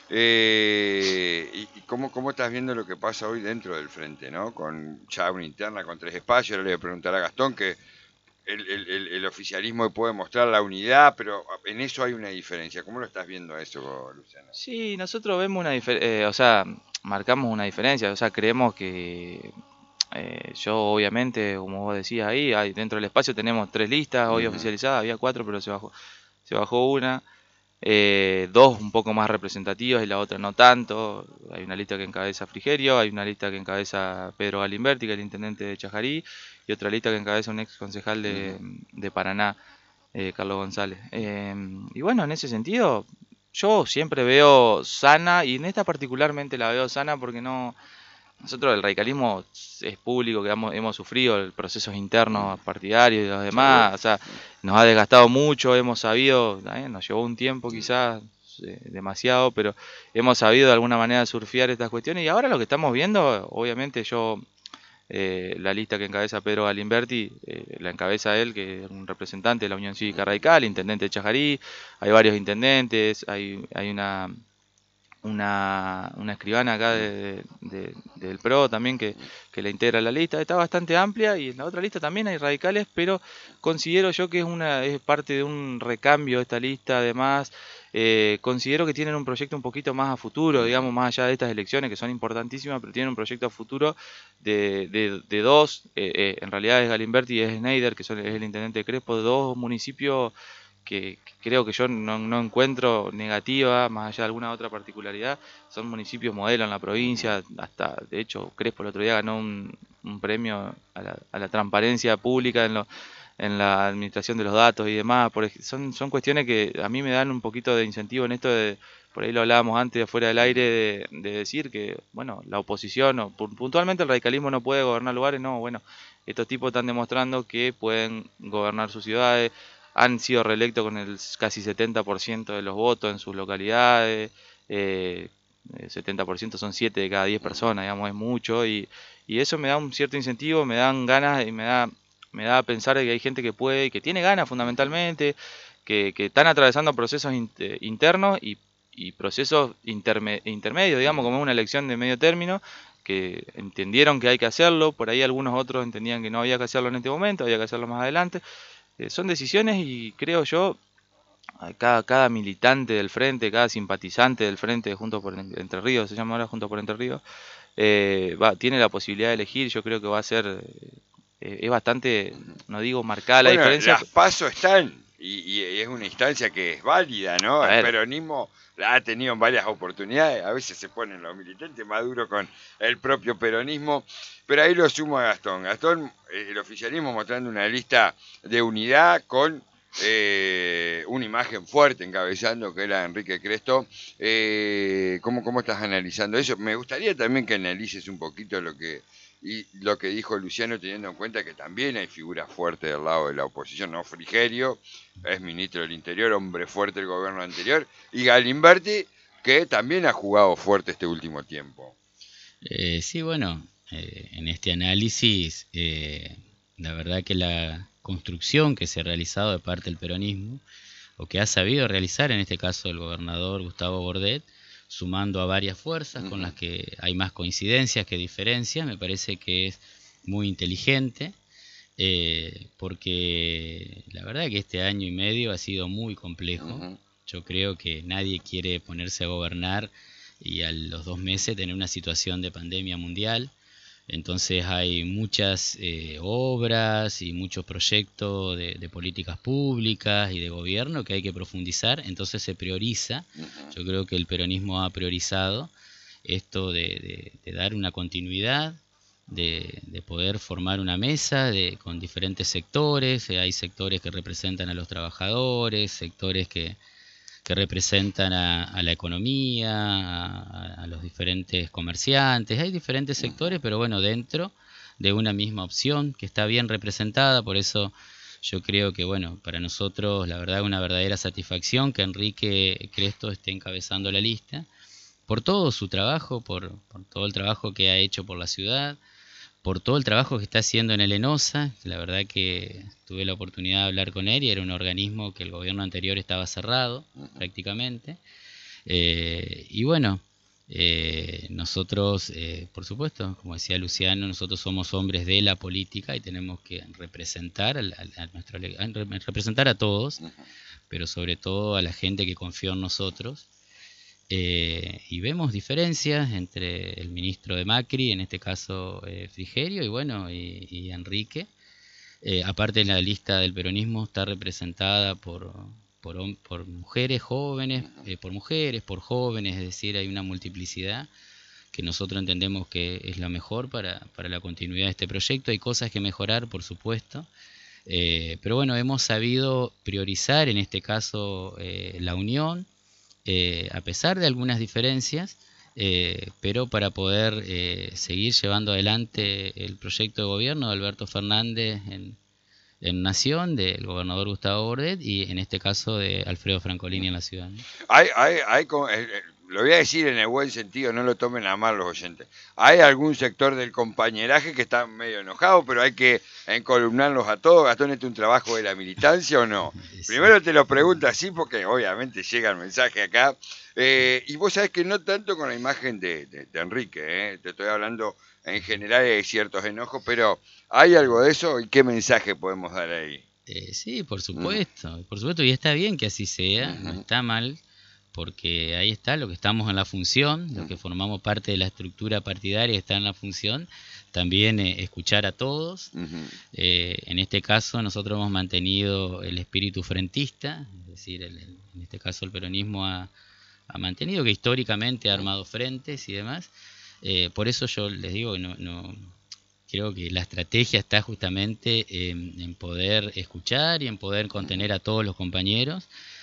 Eh, y, y cómo, cómo estás viendo lo que pasa hoy dentro del frente, ¿no? Con ya una interna con tres espacios. Ahora le voy a preguntar a Gastón que el, el, el oficialismo puede mostrar la unidad, pero en eso hay una diferencia. ¿Cómo lo estás viendo eso, Luciano? Sí, nosotros vemos una diferencia, eh, o sea, marcamos una diferencia, o sea, creemos que... Eh, yo obviamente, como vos decías ahí, hay, dentro del espacio tenemos tres listas hoy uh-huh. oficializadas, había cuatro pero se bajó, se bajó una, eh, dos un poco más representativas y la otra no tanto. Hay una lista que encabeza Frigerio, hay una lista que encabeza Pedro Galimberti, que es el intendente de Chajarí, y otra lista que encabeza un ex concejal de, uh-huh. de Paraná, eh, Carlos González. Eh, y bueno, en ese sentido, yo siempre veo sana, y en esta particularmente la veo sana porque no... Nosotros el radicalismo es público, que hemos, hemos sufrido el procesos internos partidarios y los demás, o sea, nos ha desgastado mucho, hemos sabido, ¿eh? Nos llevó un tiempo quizás, eh, demasiado, pero hemos sabido de alguna manera surfear estas cuestiones, y ahora lo que estamos viendo, obviamente yo, eh, la lista que encabeza Pedro Galimberti, eh, la encabeza él, que es un representante de la Unión Cívica Radical, intendente de Chajarí, hay varios intendentes, hay, hay una... Una, una escribana acá de, de, de, del P R O también que, que la integra la lista, está bastante amplia, y en la otra lista también hay radicales, pero considero yo que es una es parte de un recambio esta lista. Además, eh, considero que tienen un proyecto un poquito más a futuro, digamos, más allá de estas elecciones que son importantísimas, pero tienen un proyecto a futuro de, de, de dos, eh, eh, en realidad es Galimberti y es Schneider, que son, es el intendente de Crespo, de dos municipios que, que creo que yo no, no encuentro negativa, más allá de alguna otra particularidad. Son municipios modelo en la provincia, hasta de hecho Crespo el otro día ganó un, un premio a la, a la transparencia pública en, lo, en la administración de los datos y demás. Por, son, son cuestiones que a mí me dan un poquito de incentivo en esto de, por ahí lo hablábamos antes afuera del aire, de, de decir que, bueno, la oposición, o puntualmente el radicalismo no puede gobernar lugares. No, bueno, estos tipos están demostrando que pueden gobernar sus ciudades, han sido reelectos con el casi setenta por ciento de los votos en sus localidades, eh, setenta por ciento son siete de cada diez personas, digamos, es mucho, y, y eso me da un cierto incentivo, me dan ganas y me da, me da a pensar que hay gente que puede, que tiene ganas fundamentalmente, que, que están atravesando procesos internos y, y procesos interme, intermedios, digamos, como una elección de medio término, que entendieron que hay que hacerlo, por ahí algunos otros entendían que no había que hacerlo en este momento, había que hacerlo más adelante. Eh, son decisiones, y creo yo, cada, cada militante del frente, cada simpatizante del frente de Juntos por Entre Ríos, se llama ahora Juntos por Entre Ríos, eh, va, tiene la posibilidad de elegir. Yo creo que va a ser, eh, es bastante, no digo marcada la bueno, diferencia. Las PASO están y, y es una instancia que es válida, ¿no? El peronismo la ha tenido en varias oportunidades, a veces se ponen los militantes más duros con el propio peronismo, pero ahí lo sumo a Gastón. Gastón, eh, el oficialismo mostrando una lista de unidad con eh, una imagen fuerte encabezando, que era Enrique Cresto. Eh, ¿cómo, ¿Cómo estás analizando eso? Me gustaría también que analices un poquito lo que y lo que dijo Luciano, teniendo en cuenta que también hay figuras fuertes del lado de la oposición, ¿no? Frigerio es ministro del Interior, hombre fuerte del gobierno anterior, y Galimberti, que también ha jugado fuerte este último tiempo. Eh, sí, bueno, eh, en este análisis, eh, la verdad que la construcción que se ha realizado de parte del peronismo, o que ha sabido realizar en este caso el gobernador Gustavo Bordet, sumando a varias fuerzas con las que hay más coincidencias que diferencias, me parece que es muy inteligente, eh, porque la verdad que este año y medio ha sido muy complejo. Uh-huh. Yo creo que nadie quiere ponerse a gobernar y a los dos meses tener una situación de pandemia mundial. Entonces hay muchas eh, obras y muchos proyectos de, de políticas públicas y de gobierno que hay que profundizar, entonces se prioriza. Yo creo que el peronismo ha priorizado esto de, de, de dar una continuidad, de, de poder formar una mesa de, con diferentes sectores. Hay sectores que representan a los trabajadores, sectores que que representan a, a la economía, a, a los diferentes comerciantes. Hay diferentes sectores, pero bueno, dentro de una misma opción que está bien representada. Por eso yo creo que, bueno, para nosotros la verdad es una verdadera satisfacción que Enrique Cresto esté encabezando la lista, por todo su trabajo, por, por todo el trabajo que ha hecho por la ciudad, por todo el trabajo que está haciendo en el ENOSA. La verdad que tuve la oportunidad de hablar con él y era un organismo que el gobierno anterior estaba cerrado prácticamente. Eh, y bueno, eh, nosotros, eh, por supuesto, como decía Luciano, nosotros somos hombres de la política y tenemos que representar a, a, a, nuestro, a representar a todos, pero sobre todo a la gente que confió en nosotros. Eh, y vemos diferencias entre el ministro de Macri, en este caso eh, Frigerio, y bueno, y, y Enrique. Eh, aparte, la lista del peronismo está representada por, por, por mujeres jóvenes, eh, por mujeres, por jóvenes, es decir, hay una multiplicidad que nosotros entendemos que es la mejor para, para la continuidad de este proyecto. Hay cosas que mejorar, por supuesto, eh, pero bueno, hemos sabido priorizar en este caso eh, la unión, Eh, a pesar de algunas diferencias, eh, pero para poder eh, seguir llevando adelante el proyecto de gobierno de Alberto Fernández en, en Nación, del gobernador Gustavo Bordet, y en este caso de Alfredo Francolini en la ciudad, ¿no? Hay, hay, hay, lo voy a decir en el buen sentido, no lo tomen a mal los oyentes. Hay algún sector del compañeraje que está medio enojado, pero hay que encolumnarlos a todos. Gastón, ¿este es un trabajo de la militancia o no? Sí. Primero te lo pregunto así porque obviamente llega el mensaje acá. Eh, y vos sabés que no tanto con la imagen de, de, de Enrique, ¿eh? Te estoy hablando en general, hay ciertos enojos, pero ¿hay algo de eso y qué mensaje podemos dar ahí? Eh, sí, por supuesto, mm. por supuesto, y está bien que así sea, uh-huh. No está mal, porque ahí está lo que estamos en la función, uh-huh. Los que formamos parte de la estructura partidaria está en la función, también eh, escuchar a todos. Uh-huh. Eh, en este caso nosotros hemos mantenido el espíritu frentista, es decir, el, el, en este caso el peronismo ha, ha mantenido que históricamente ha armado frentes y demás. Eh, por eso yo les digo, no, no creo que la estrategia está justamente en, en poder escuchar y en poder contener a todos los compañeros.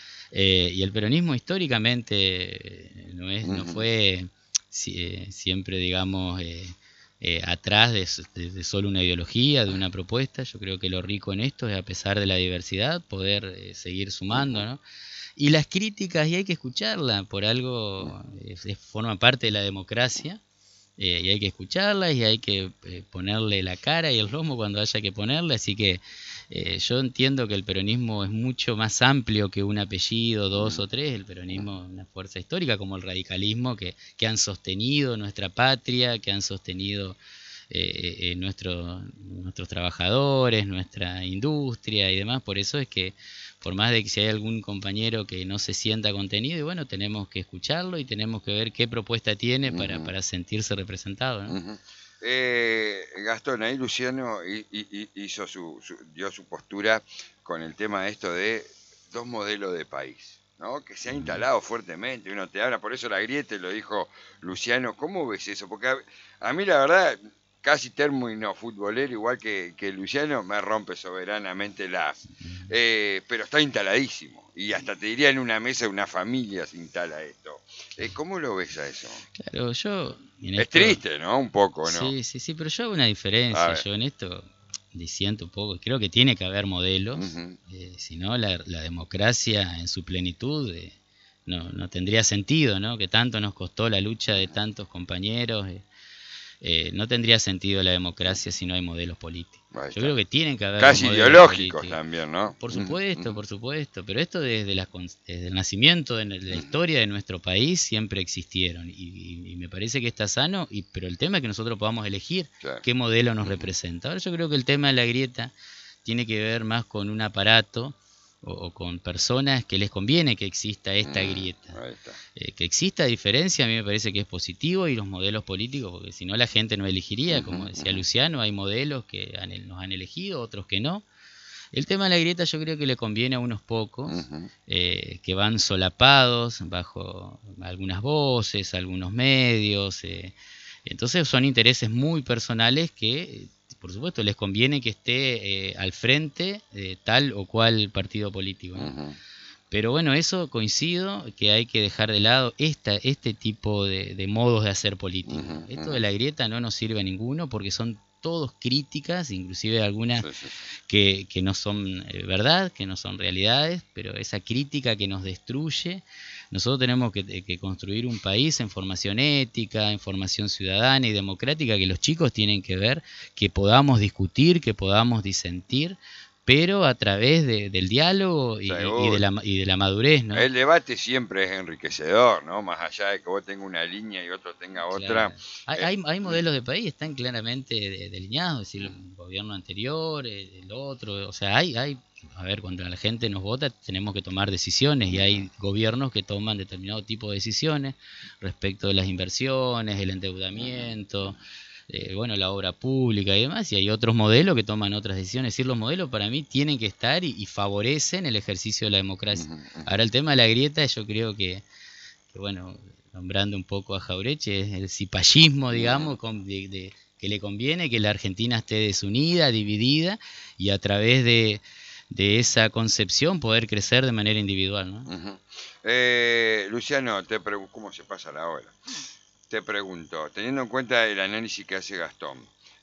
Eh, y el peronismo históricamente no, es, no fue eh, siempre, digamos, eh, eh, atrás de, de, de solo una ideología, de una propuesta. Yo creo que lo rico en esto es, a pesar de la diversidad, poder eh, seguir sumando, ¿no? Y las críticas, y hay que escucharlas, por algo es, es, forma parte de la democracia. Eh, y hay que escucharlas y hay que eh, ponerle la cara y el lomo cuando haya que ponerle. Así que eh, yo entiendo que el peronismo es mucho más amplio que un apellido, dos o tres. El peronismo es una fuerza histórica como el radicalismo que, que han sostenido nuestra patria, que han sostenido eh, eh, nuestro, nuestros trabajadores, nuestra industria y demás. Por eso es que, por más de que si hay algún compañero que no se sienta contenido, y bueno, tenemos que escucharlo y tenemos que ver qué propuesta tiene para, uh-huh. para sentirse representado, ¿no? Uh-huh. eh, Gastón, ahí Luciano hizo su, su, dio su postura con el tema de esto de dos modelos de país, ¿no? Que se ha instalado fuertemente, uno te habla, por eso la grieta, lo dijo Luciano, ¿cómo ves eso? Porque a, a mí la verdad, casi término futbolero, igual que, que Luciano, me rompe soberanamente las, eh, pero está instaladísimo, y hasta te diría en una mesa de una familia se instala esto. Eh, ¿Cómo lo ves a eso? Claro, yo... en Es esto- triste, ¿no? Un poco, ¿no? Sí, sí, sí, pero yo hago una A diferencia, ver. yo en esto disiento un poco, creo que tiene que haber modelos, Ujú. eh, si no la, la democracia en su plenitud eh, no, no tendría sentido, ¿no? Que tanto nos costó la lucha de tantos compañeros, eh, eh, no tendría sentido la democracia si no hay modelos políticos. Ahí Yo está. creo que tienen que haber Casi modelos ideológicos políticos. también, ¿no? Por Ujú, supuesto, ujú. por supuesto, pero esto desde, la, con- desde el nacimiento de la historia de nuestro país siempre existieron y, y- y me parece que está sano, y, pero el tema es que nosotros podamos elegir Claro. qué modelo nos representa. Ahora yo creo que el tema de la grieta tiene que ver más con un aparato o, o con personas que les conviene que exista esta Mm, grieta. ahí está. Eh, que exista diferencia a mí me parece que es positivo, y los modelos políticos, porque si no la gente no elegiría, como decía Luciano, hay modelos que han- nos han elegido, otros que no. El tema de la grieta yo creo que le conviene a unos pocos, Ujú. eh, que van solapados bajo algunas voces, algunos medios. eh. Entonces son intereses muy personales que, eh, por supuesto, les conviene que esté eh, al frente de tal o cual partido político, ¿no? Ujú. Pero bueno, eso coincido, que hay que dejar de lado esta, este tipo de, de modos de hacer política. Ujú, Esto ujú. de la grieta no nos sirve a ninguno, porque son todos críticas, inclusive algunas Sí, sí, sí. que, que no son eh, verdad, que no son realidades, pero esa crítica que nos destruye. Nosotros tenemos que, que construir un país en formación ética, en formación ciudadana y democrática, que los chicos tienen que ver, que podamos discutir, que podamos disentir, pero a través de- del diálogo y, y- y de Seguro. la, y de la madurez, ¿no? El debate siempre es enriquecedor, ¿no? Más allá de que vos tengas una línea y otro tenga otra. Claro. Hay, Eh, hay, hay modelos de país, están claramente de- delineados, es decir, el gobierno anterior, el, el otro, o sea, hay, hay, a ver, cuando la gente nos vota tenemos que tomar decisiones, y hay gobiernos que toman determinado tipo de decisiones respecto de las inversiones, el endeudamiento, eh, bueno, la obra pública y demás, y hay otros modelos que toman otras decisiones. Es decir, los modelos para mí tienen que estar y, y favorecen el ejercicio de la democracia. Ujú, ujú. Ahora, el tema de la grieta, yo creo que, que bueno, nombrando un poco a Jaureche, es el cipallismo, digamos, con- de, de- que le conviene que la Argentina esté desunida, dividida, y a través de, de esa concepción poder crecer de manera individual, ¿no? Ujú. Eh, Luciano, te pregunto, ¿cómo se pasa la hora? Te pregunto, teniendo en cuenta el análisis que hace Gastón,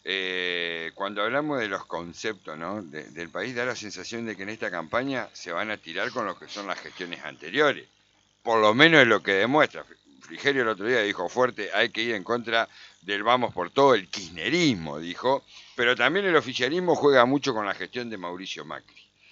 eh, cuando hablamos de los conceptos, ¿no? de- del país, da la sensación de que en esta campaña se van a tirar con lo que son las gestiones anteriores. Por lo menos es lo que demuestra. Frigerio el otro día dijo fuerte, hay que ir en contra del vamos por todo, el kirchnerismo, dijo, pero también el oficialismo juega mucho con la gestión de Mauricio Macri.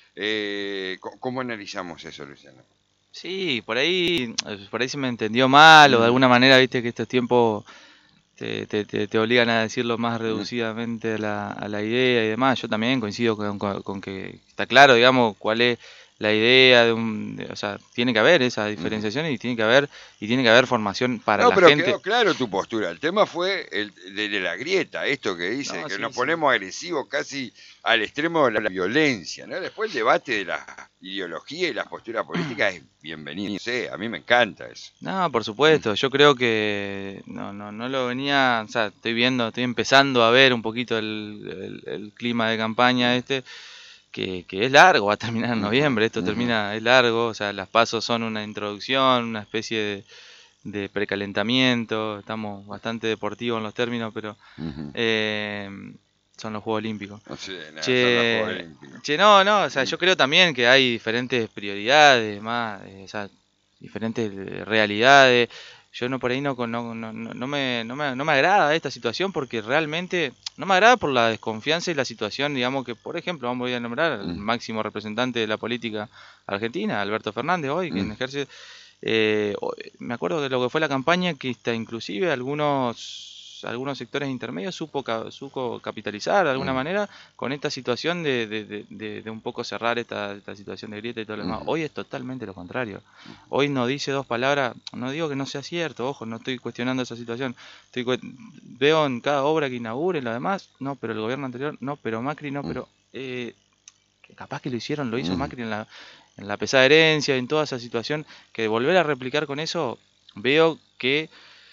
Eh, co- ¿Cómo analizamos eso, Luciano? Sí, por ahí, eh, por ahí se me entendió mal, o de Mm. alguna manera, viste que estos tiempos te, te, te, te obligan a decirlo más Mm. reducidamente a la, a la idea y demás. Yo también coincido con, con- con que está claro, digamos, cuál es la idea de un, de- o sea, tiene que haber esa diferenciación y tiene que haber y tiene que haber formación para No, la pero gente. quedó claro tu postura. El tema fue el de, de la grieta, esto que dice, No, que sí, nos sí. ponemos agresivos casi al extremo de la, la violencia, ¿no? Después el debate de la ideología y las posturas políticas es bienvenido. No sé, a mí me encanta eso. No, por supuesto, yo creo que no, no, no lo venía, o sea, estoy viendo, estoy empezando a ver un poquito el, el- el clima de campaña este, que, que es largo, va a terminar en Ujú, noviembre, esto ujú. termina, es largo, o sea, las pasos son una introducción, una especie de, de precalentamiento, estamos bastante deportivos en los términos, pero Ujú. eh, son los Juegos Olímpicos. No sé, nada, son los Juegos Che, Olímpicos. che, no, no, o sea, Mm. yo creo también que hay diferentes prioridades, más, eh, o sea, diferentes eh, realidades. Yo no por ahí no, con- no, no, no no me, no, me, no me agrada esta situación porque realmente no me agrada por la desconfianza y la situación, digamos que, por ejemplo, vamos a nombrar al Mm. máximo representante de la política argentina, Alberto Fernández, hoy, quien Mm. ejerce, eh, o- me acuerdo de lo que fue la campaña, que hasta inclusive algunos algunos sectores intermedios supo, ca- supo capitalizar de alguna Mm. manera con esta situación de, de, de, de- de un poco cerrar esta, esta situación de grieta y todo lo demás. Ujú. Hoy es totalmente lo contrario. Hoy no dice dos palabras, no digo que no sea cierto, ojo, no estoy cuestionando esa situación. Estoy cue- veo en cada obra que inaugure, lo demás, no, pero el gobierno anterior, no, pero Macri, no, Mm. pero... eh, que capaz que lo hicieron, lo hizo Mm. Macri en la, en la pesada herencia, en toda esa situación, que volver a replicar con eso, veo que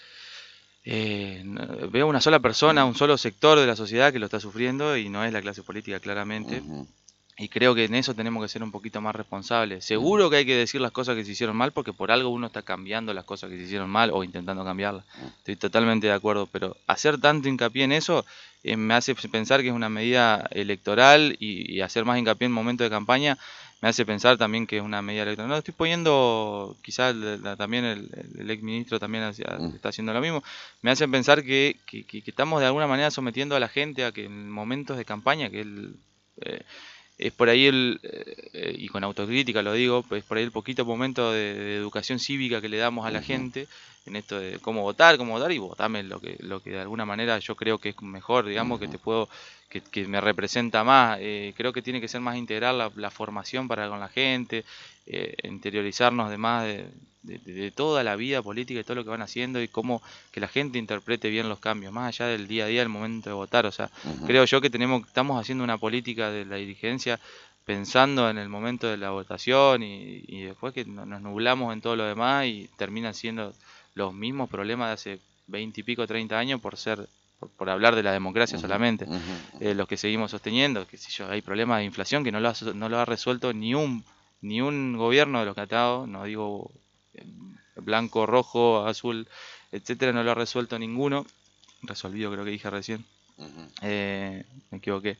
eh, no- veo una sola persona, Mm. un solo sector de la sociedad que lo está sufriendo y no es la clase política claramente. Ujú. Y creo que en eso tenemos que ser un poquito más responsables. Mm. Seguro que hay que decir las cosas que se hicieron mal porque por algo uno está cambiando las cosas que se hicieron mal o intentando cambiarlas. Mm. Estoy totalmente de acuerdo, pero hacer tanto hincapié en eso eh, me hace pensar que es una medida electoral y, y hacer más hincapié en momentos de campaña me hace pensar también que es una medida electoral. No estoy poniendo, quizás también el, el ex ministro también hacía- Mm. está haciendo lo mismo, me hace pensar que, que- que- que estamos de alguna manera sometiendo a la gente a que en momentos de campaña, que el... eh, es por ahí el, eh, y con autocrítica lo digo, es por ahí el poquito momento de, de educación cívica que le damos a la Ujú. gente en esto de cómo votar, cómo votar y votame lo que, lo que de alguna manera yo creo que es mejor, digamos, que Ujú. te puedo, que, que me representa más. Eh, creo que tiene que ser más integral la, la formación para con la gente, eh, interiorizarnos de más de, de- de- de toda la vida política y todo lo que van haciendo y cómo que la gente interprete bien los cambios, más allá del día a día, el momento de votar. O sea, Ujú. creo yo que tenemos, estamos haciendo una política de la dirigencia pensando en el momento de la votación y, y después que no- nos nublamos en todo lo demás y terminan siendo los mismos problemas de hace veinte y pico, treinta años por ser, por, por hablar de la democracia Ujú. solamente, Ujú. eh, los que seguimos sosteniendo, que si yo, hay problemas de inflación que no lo ha, so- no lo ha resuelto ni un, ni un gobierno de los que ha estado, no digo eh, blanco, rojo, azul, etcétera, no lo ha resuelto ninguno, resolvido creo que dije recién, Ujú. eh, me equivoqué.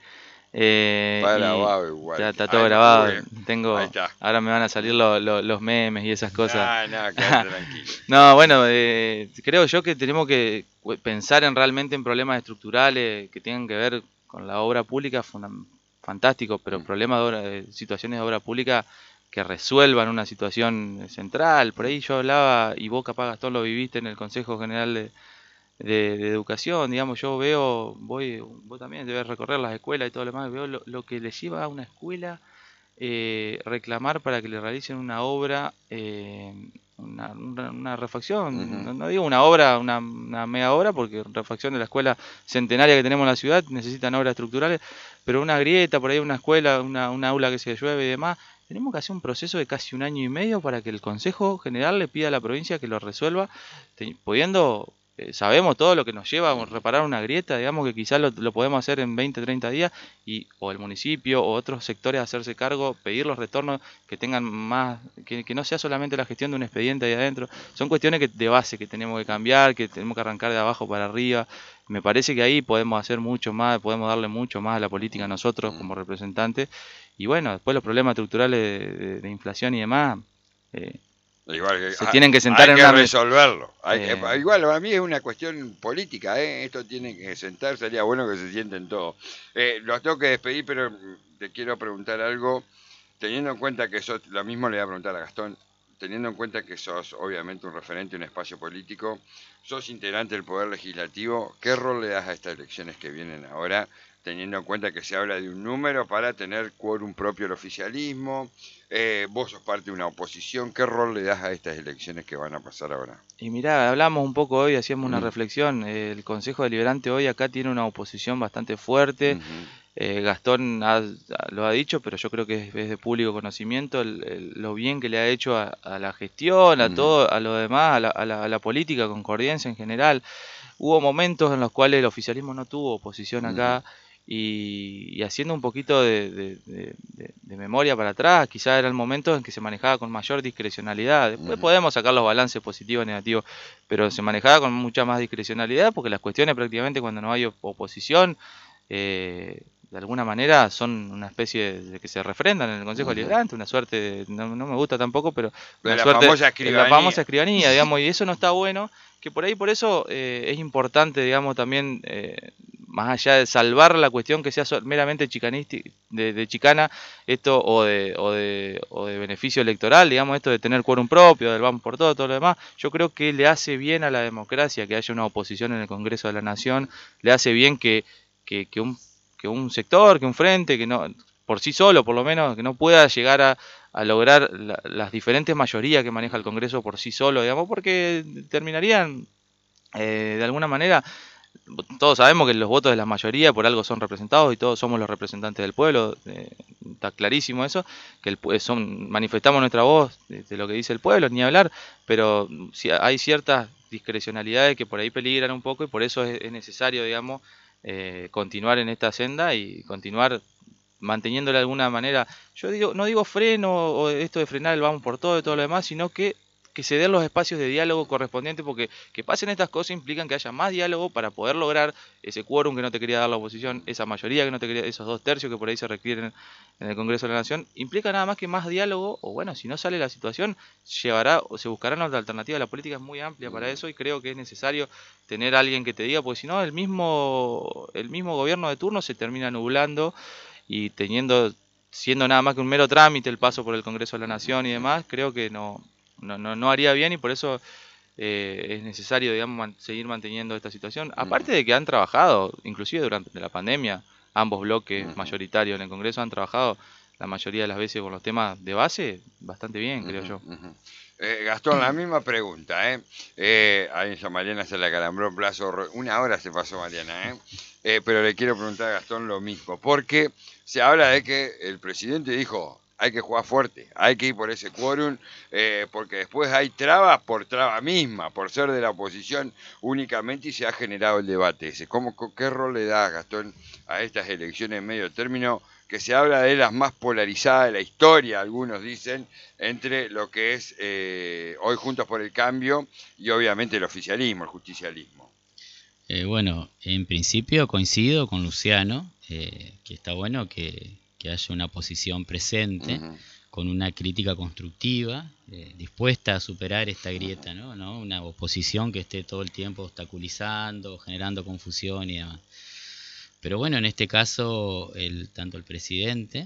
Eh, Está y grabado ya igual. está todo Ay, no grabado. pude. Ahí Tengo, está. ahora me van a salir lo- lo- los memes y esas cosas. No, no, quédate tranquilo. No, bueno, eh, creo yo que tenemos que cu- pensar en realmente en problemas estructurales que tengan que ver con la obra pública, fundam- fantástico, pero Mm. problemas de, obra- de situaciones de obra pública que resuelvan una situación central. Por ahí yo hablaba, y vos capaz Gastón lo viviste en el Consejo General de, de, de Educación, digamos, yo veo, voy, vos también debes recorrer las escuelas y todo lo demás, veo lo, lo que le lleva a una escuela eh, reclamar para que le realicen una obra, eh, una, una, una refacción, Ujú. no, no digo una obra, una, una mega obra, porque refacción de la escuela centenaria que tenemos en la ciudad necesitan obras estructurales, pero una grieta, por ahí una escuela, una, una aula que se llueve y demás, tenemos que hacer un proceso de casi un año y medio para que el Consejo General le pida a la provincia que lo resuelva, te- pudiendo... eh, Sabemos todo lo que nos lleva a reparar una grieta, digamos que quizás lo, lo podemos hacer en veinte, treinta días, y o el municipio o otros sectores hacerse cargo, pedir los retornos que tengan más, que, que no sea solamente la gestión de un expediente ahí adentro. Son cuestiones que, de base que tenemos que cambiar, que tenemos que arrancar de abajo para arriba. Me parece que ahí podemos hacer mucho más, podemos darle mucho más a la política nosotros como representantes. Y bueno, después los problemas estructurales de, de- de inflación y demás. eh, Igual que, se ah, tienen que sentar hay en que una mesa. resolverlo. Hay que- Eh, igual para mí es una cuestión política, ¿eh? Esto tiene que sentar, sería bueno que se sienten todos. Eh, los tengo que despedir, pero mm, te quiero preguntar algo. Teniendo en cuenta que sos, lo mismo le voy a preguntar a Gastón, teniendo en cuenta que sos obviamente un referente, un espacio político, sos integrante del Poder Legislativo, ¿qué rol le das a estas elecciones que vienen ahora? Teniendo en cuenta que se habla de un número para tener quórum propio el oficialismo, eh, vos sos parte de una oposición, ¿qué rol le das a estas elecciones que van a pasar ahora? Y mirá, hablamos un poco hoy, hacíamos una Mm. reflexión. eh, El Consejo Deliberante hoy acá tiene una oposición bastante fuerte. Ujú. Eh, Gastón ha- lo ha dicho, pero yo creo que es, es de público conocimiento el- el- lo bien que le ha hecho a, a la gestión, a Ujú. todo, a lo demás, a la, a la- a la política, Concordencia en general. Hubo momentos en los cuales el oficialismo no tuvo oposición Ujú. acá y, y haciendo un poquito de, de- de- de- de memoria para atrás, quizás era el momento en que se manejaba con mayor discrecionalidad. Después Ujú. podemos sacar los balances positivos y negativos, pero se manejaba con mucha más discrecionalidad porque las cuestiones prácticamente cuando no hay op- oposición, eh, de alguna manera son una especie de que se refrendan en el Consejo Ujú. Deliberante, una suerte, de- no, no me gusta tampoco, pero De una la suerte, famosa la escribanía. famosa escribanía, digamos, y eso no está bueno, que por ahí por eso eh, es importante, digamos, también, eh, más allá de salvar la cuestión que sea so- meramente chicanística, de, de chicana, esto, o de, o, de, o de beneficio electoral, digamos, esto de tener quórum propio, del vamos por todo, todo lo demás, yo creo que le hace bien a la democracia que haya una oposición en el Congreso de la Nación, le hace bien que, que, que un, que un sector, que un frente, que no, por sí solo por lo menos, que no pueda llegar a, a lograr la- las diferentes mayorías que maneja el Congreso por sí solo, digamos, porque terminarían eh, de alguna manera todos sabemos que los votos de la mayoría por algo son representados y todos somos los representantes del pueblo, eh, está clarísimo eso, que el, son, manifestamos nuestra voz de, de lo que dice el pueblo, ni hablar, pero si hay ciertas discrecionalidades que por ahí peligran un poco y por eso es, es necesario, digamos, eh, continuar en esta senda y continuar manteniéndole de alguna manera, yo digo, no digo freno o esto de frenar el vamos por todo y todo lo demás, sino que que se den los espacios de diálogo correspondientes, porque que pasen estas cosas implican que haya más diálogo para poder lograr ese quórum que no te quería dar la oposición, esa mayoría que no te quería, esos dos tercios que por ahí se requieren en el Congreso de la Nación, implica nada más que más diálogo, o bueno, si no sale la situación, llevará o se buscará otra alternativa. La política es muy amplia para eso y creo que es necesario tener a alguien que te diga, porque si no, el mismo, el mismo gobierno de turno se termina nublando y teniendo, siendo nada más que un mero trámite el paso por el Congreso de la Nación y demás, creo que no No, no, no haría bien y por eso eh, es necesario, digamos, man, seguir manteniendo esta situación. Aparte de que han trabajado, inclusive durante la pandemia, ambos bloques uh-huh. mayoritarios en el Congreso han trabajado la mayoría de las veces con los temas de base bastante bien, uh-huh, creo yo. Uh-huh. Eh, Gastón, la misma pregunta, ¿eh? eh ahí a Mariana se la calambró en plazo, una hora se pasó Mariana, ¿eh? eh pero le quiero preguntar a Gastón lo mismo, porque se habla de que el presidente dijo, hay que jugar fuerte, hay que ir por ese quórum, eh, porque después hay trabas por traba misma, por ser de la oposición únicamente, y se ha generado el debate ese. ¿Cómo, ¿Qué rol le da, Gastón, a estas elecciones en medio término, que se habla de las más polarizadas de la historia, algunos dicen, entre lo que es eh, hoy Juntos por el Cambio y obviamente el oficialismo, el justicialismo? Eh, bueno, en principio coincido con Luciano, eh, que está bueno que... que haya una posición presente, uh-huh. con una crítica constructiva, eh, dispuesta a superar esta grieta, ¿no? ¿no? Una oposición que esté todo el tiempo obstaculizando, generando confusión y demás. Pero bueno, en este caso, el, tanto el presidente,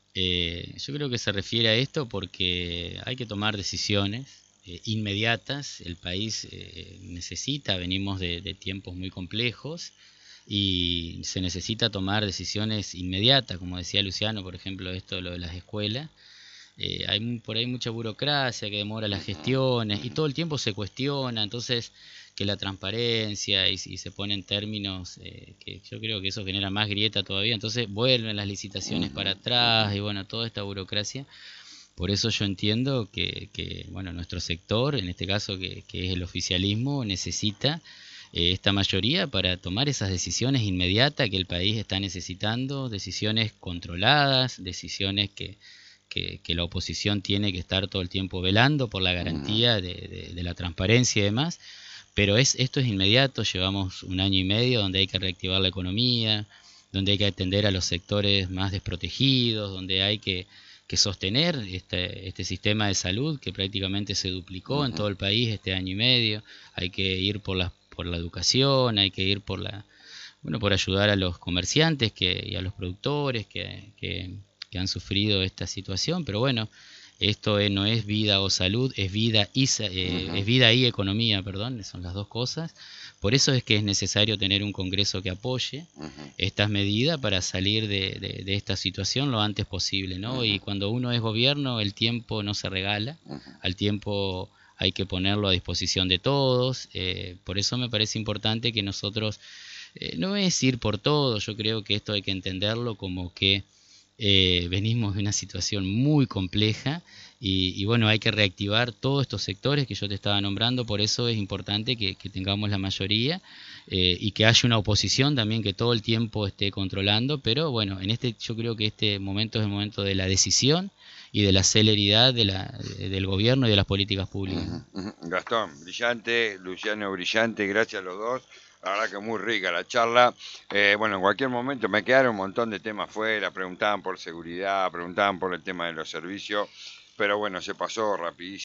eh, yo creo que se refiere a esto porque hay que tomar decisiones eh, inmediatas. El país eh, necesita, venimos de, de tiempos muy complejos, y se necesita tomar decisiones inmediatas, como decía Luciano, por ejemplo, esto de lo de las escuelas. Eh, hay por ahí mucha burocracia que demora las gestiones y todo el tiempo se cuestiona, entonces que la transparencia y, y se ponen términos eh, que yo creo que eso genera más grieta todavía, entonces vuelven las licitaciones para atrás y bueno, toda esta burocracia. Por eso yo entiendo que, que bueno, nuestro sector, en este caso que, que es el oficialismo, necesita esta mayoría para tomar esas decisiones inmediatas que el país está necesitando, decisiones controladas, decisiones que, que, que la oposición tiene que estar todo el tiempo velando por la garantía de, de, de la transparencia y demás, pero es, esto es inmediato, llevamos un año y medio donde hay que reactivar la economía, donde hay que atender a los sectores más desprotegidos, donde hay que, que sostener este, este sistema de salud que prácticamente se duplicó uh-huh. en todo el país este año y medio, hay que ir por las por la educación, hay que ir por la bueno por ayudar a los comerciantes que, y a los productores que, que, que han sufrido esta situación, pero bueno, esto eh, no es vida o salud, es vida y eh, uh-huh. es vida y economía, perdón, son las dos cosas. Por eso es que es necesario tener un Congreso que apoye uh-huh. estas medidas para salir de, de, de esta situación lo antes posible, ¿no? Uh-huh. Y cuando uno es gobierno, el tiempo no se regala, uh-huh. al tiempo hay que ponerlo a disposición de todos, eh, por eso me parece importante que nosotros, eh, no es ir por todo, yo creo que esto hay que entenderlo como que eh, venimos de una situación muy compleja y, y bueno, hay que reactivar todos estos sectores que yo te estaba nombrando, por eso es importante que, que tengamos la mayoría eh, y que haya una oposición también que todo el tiempo esté controlando, pero bueno, en este yo creo que este momento es el momento de la decisión y de la celeridad de la, de, del gobierno y de las políticas públicas. Uh-huh, uh-huh. Gastón, brillante, Luciano, brillante, gracias a los dos. La verdad que muy rica la charla. Eh, bueno, en cualquier momento me quedaron un montón de temas fuera, preguntaban por seguridad, preguntaban por el tema de los servicios, pero bueno, se pasó rapidísimo.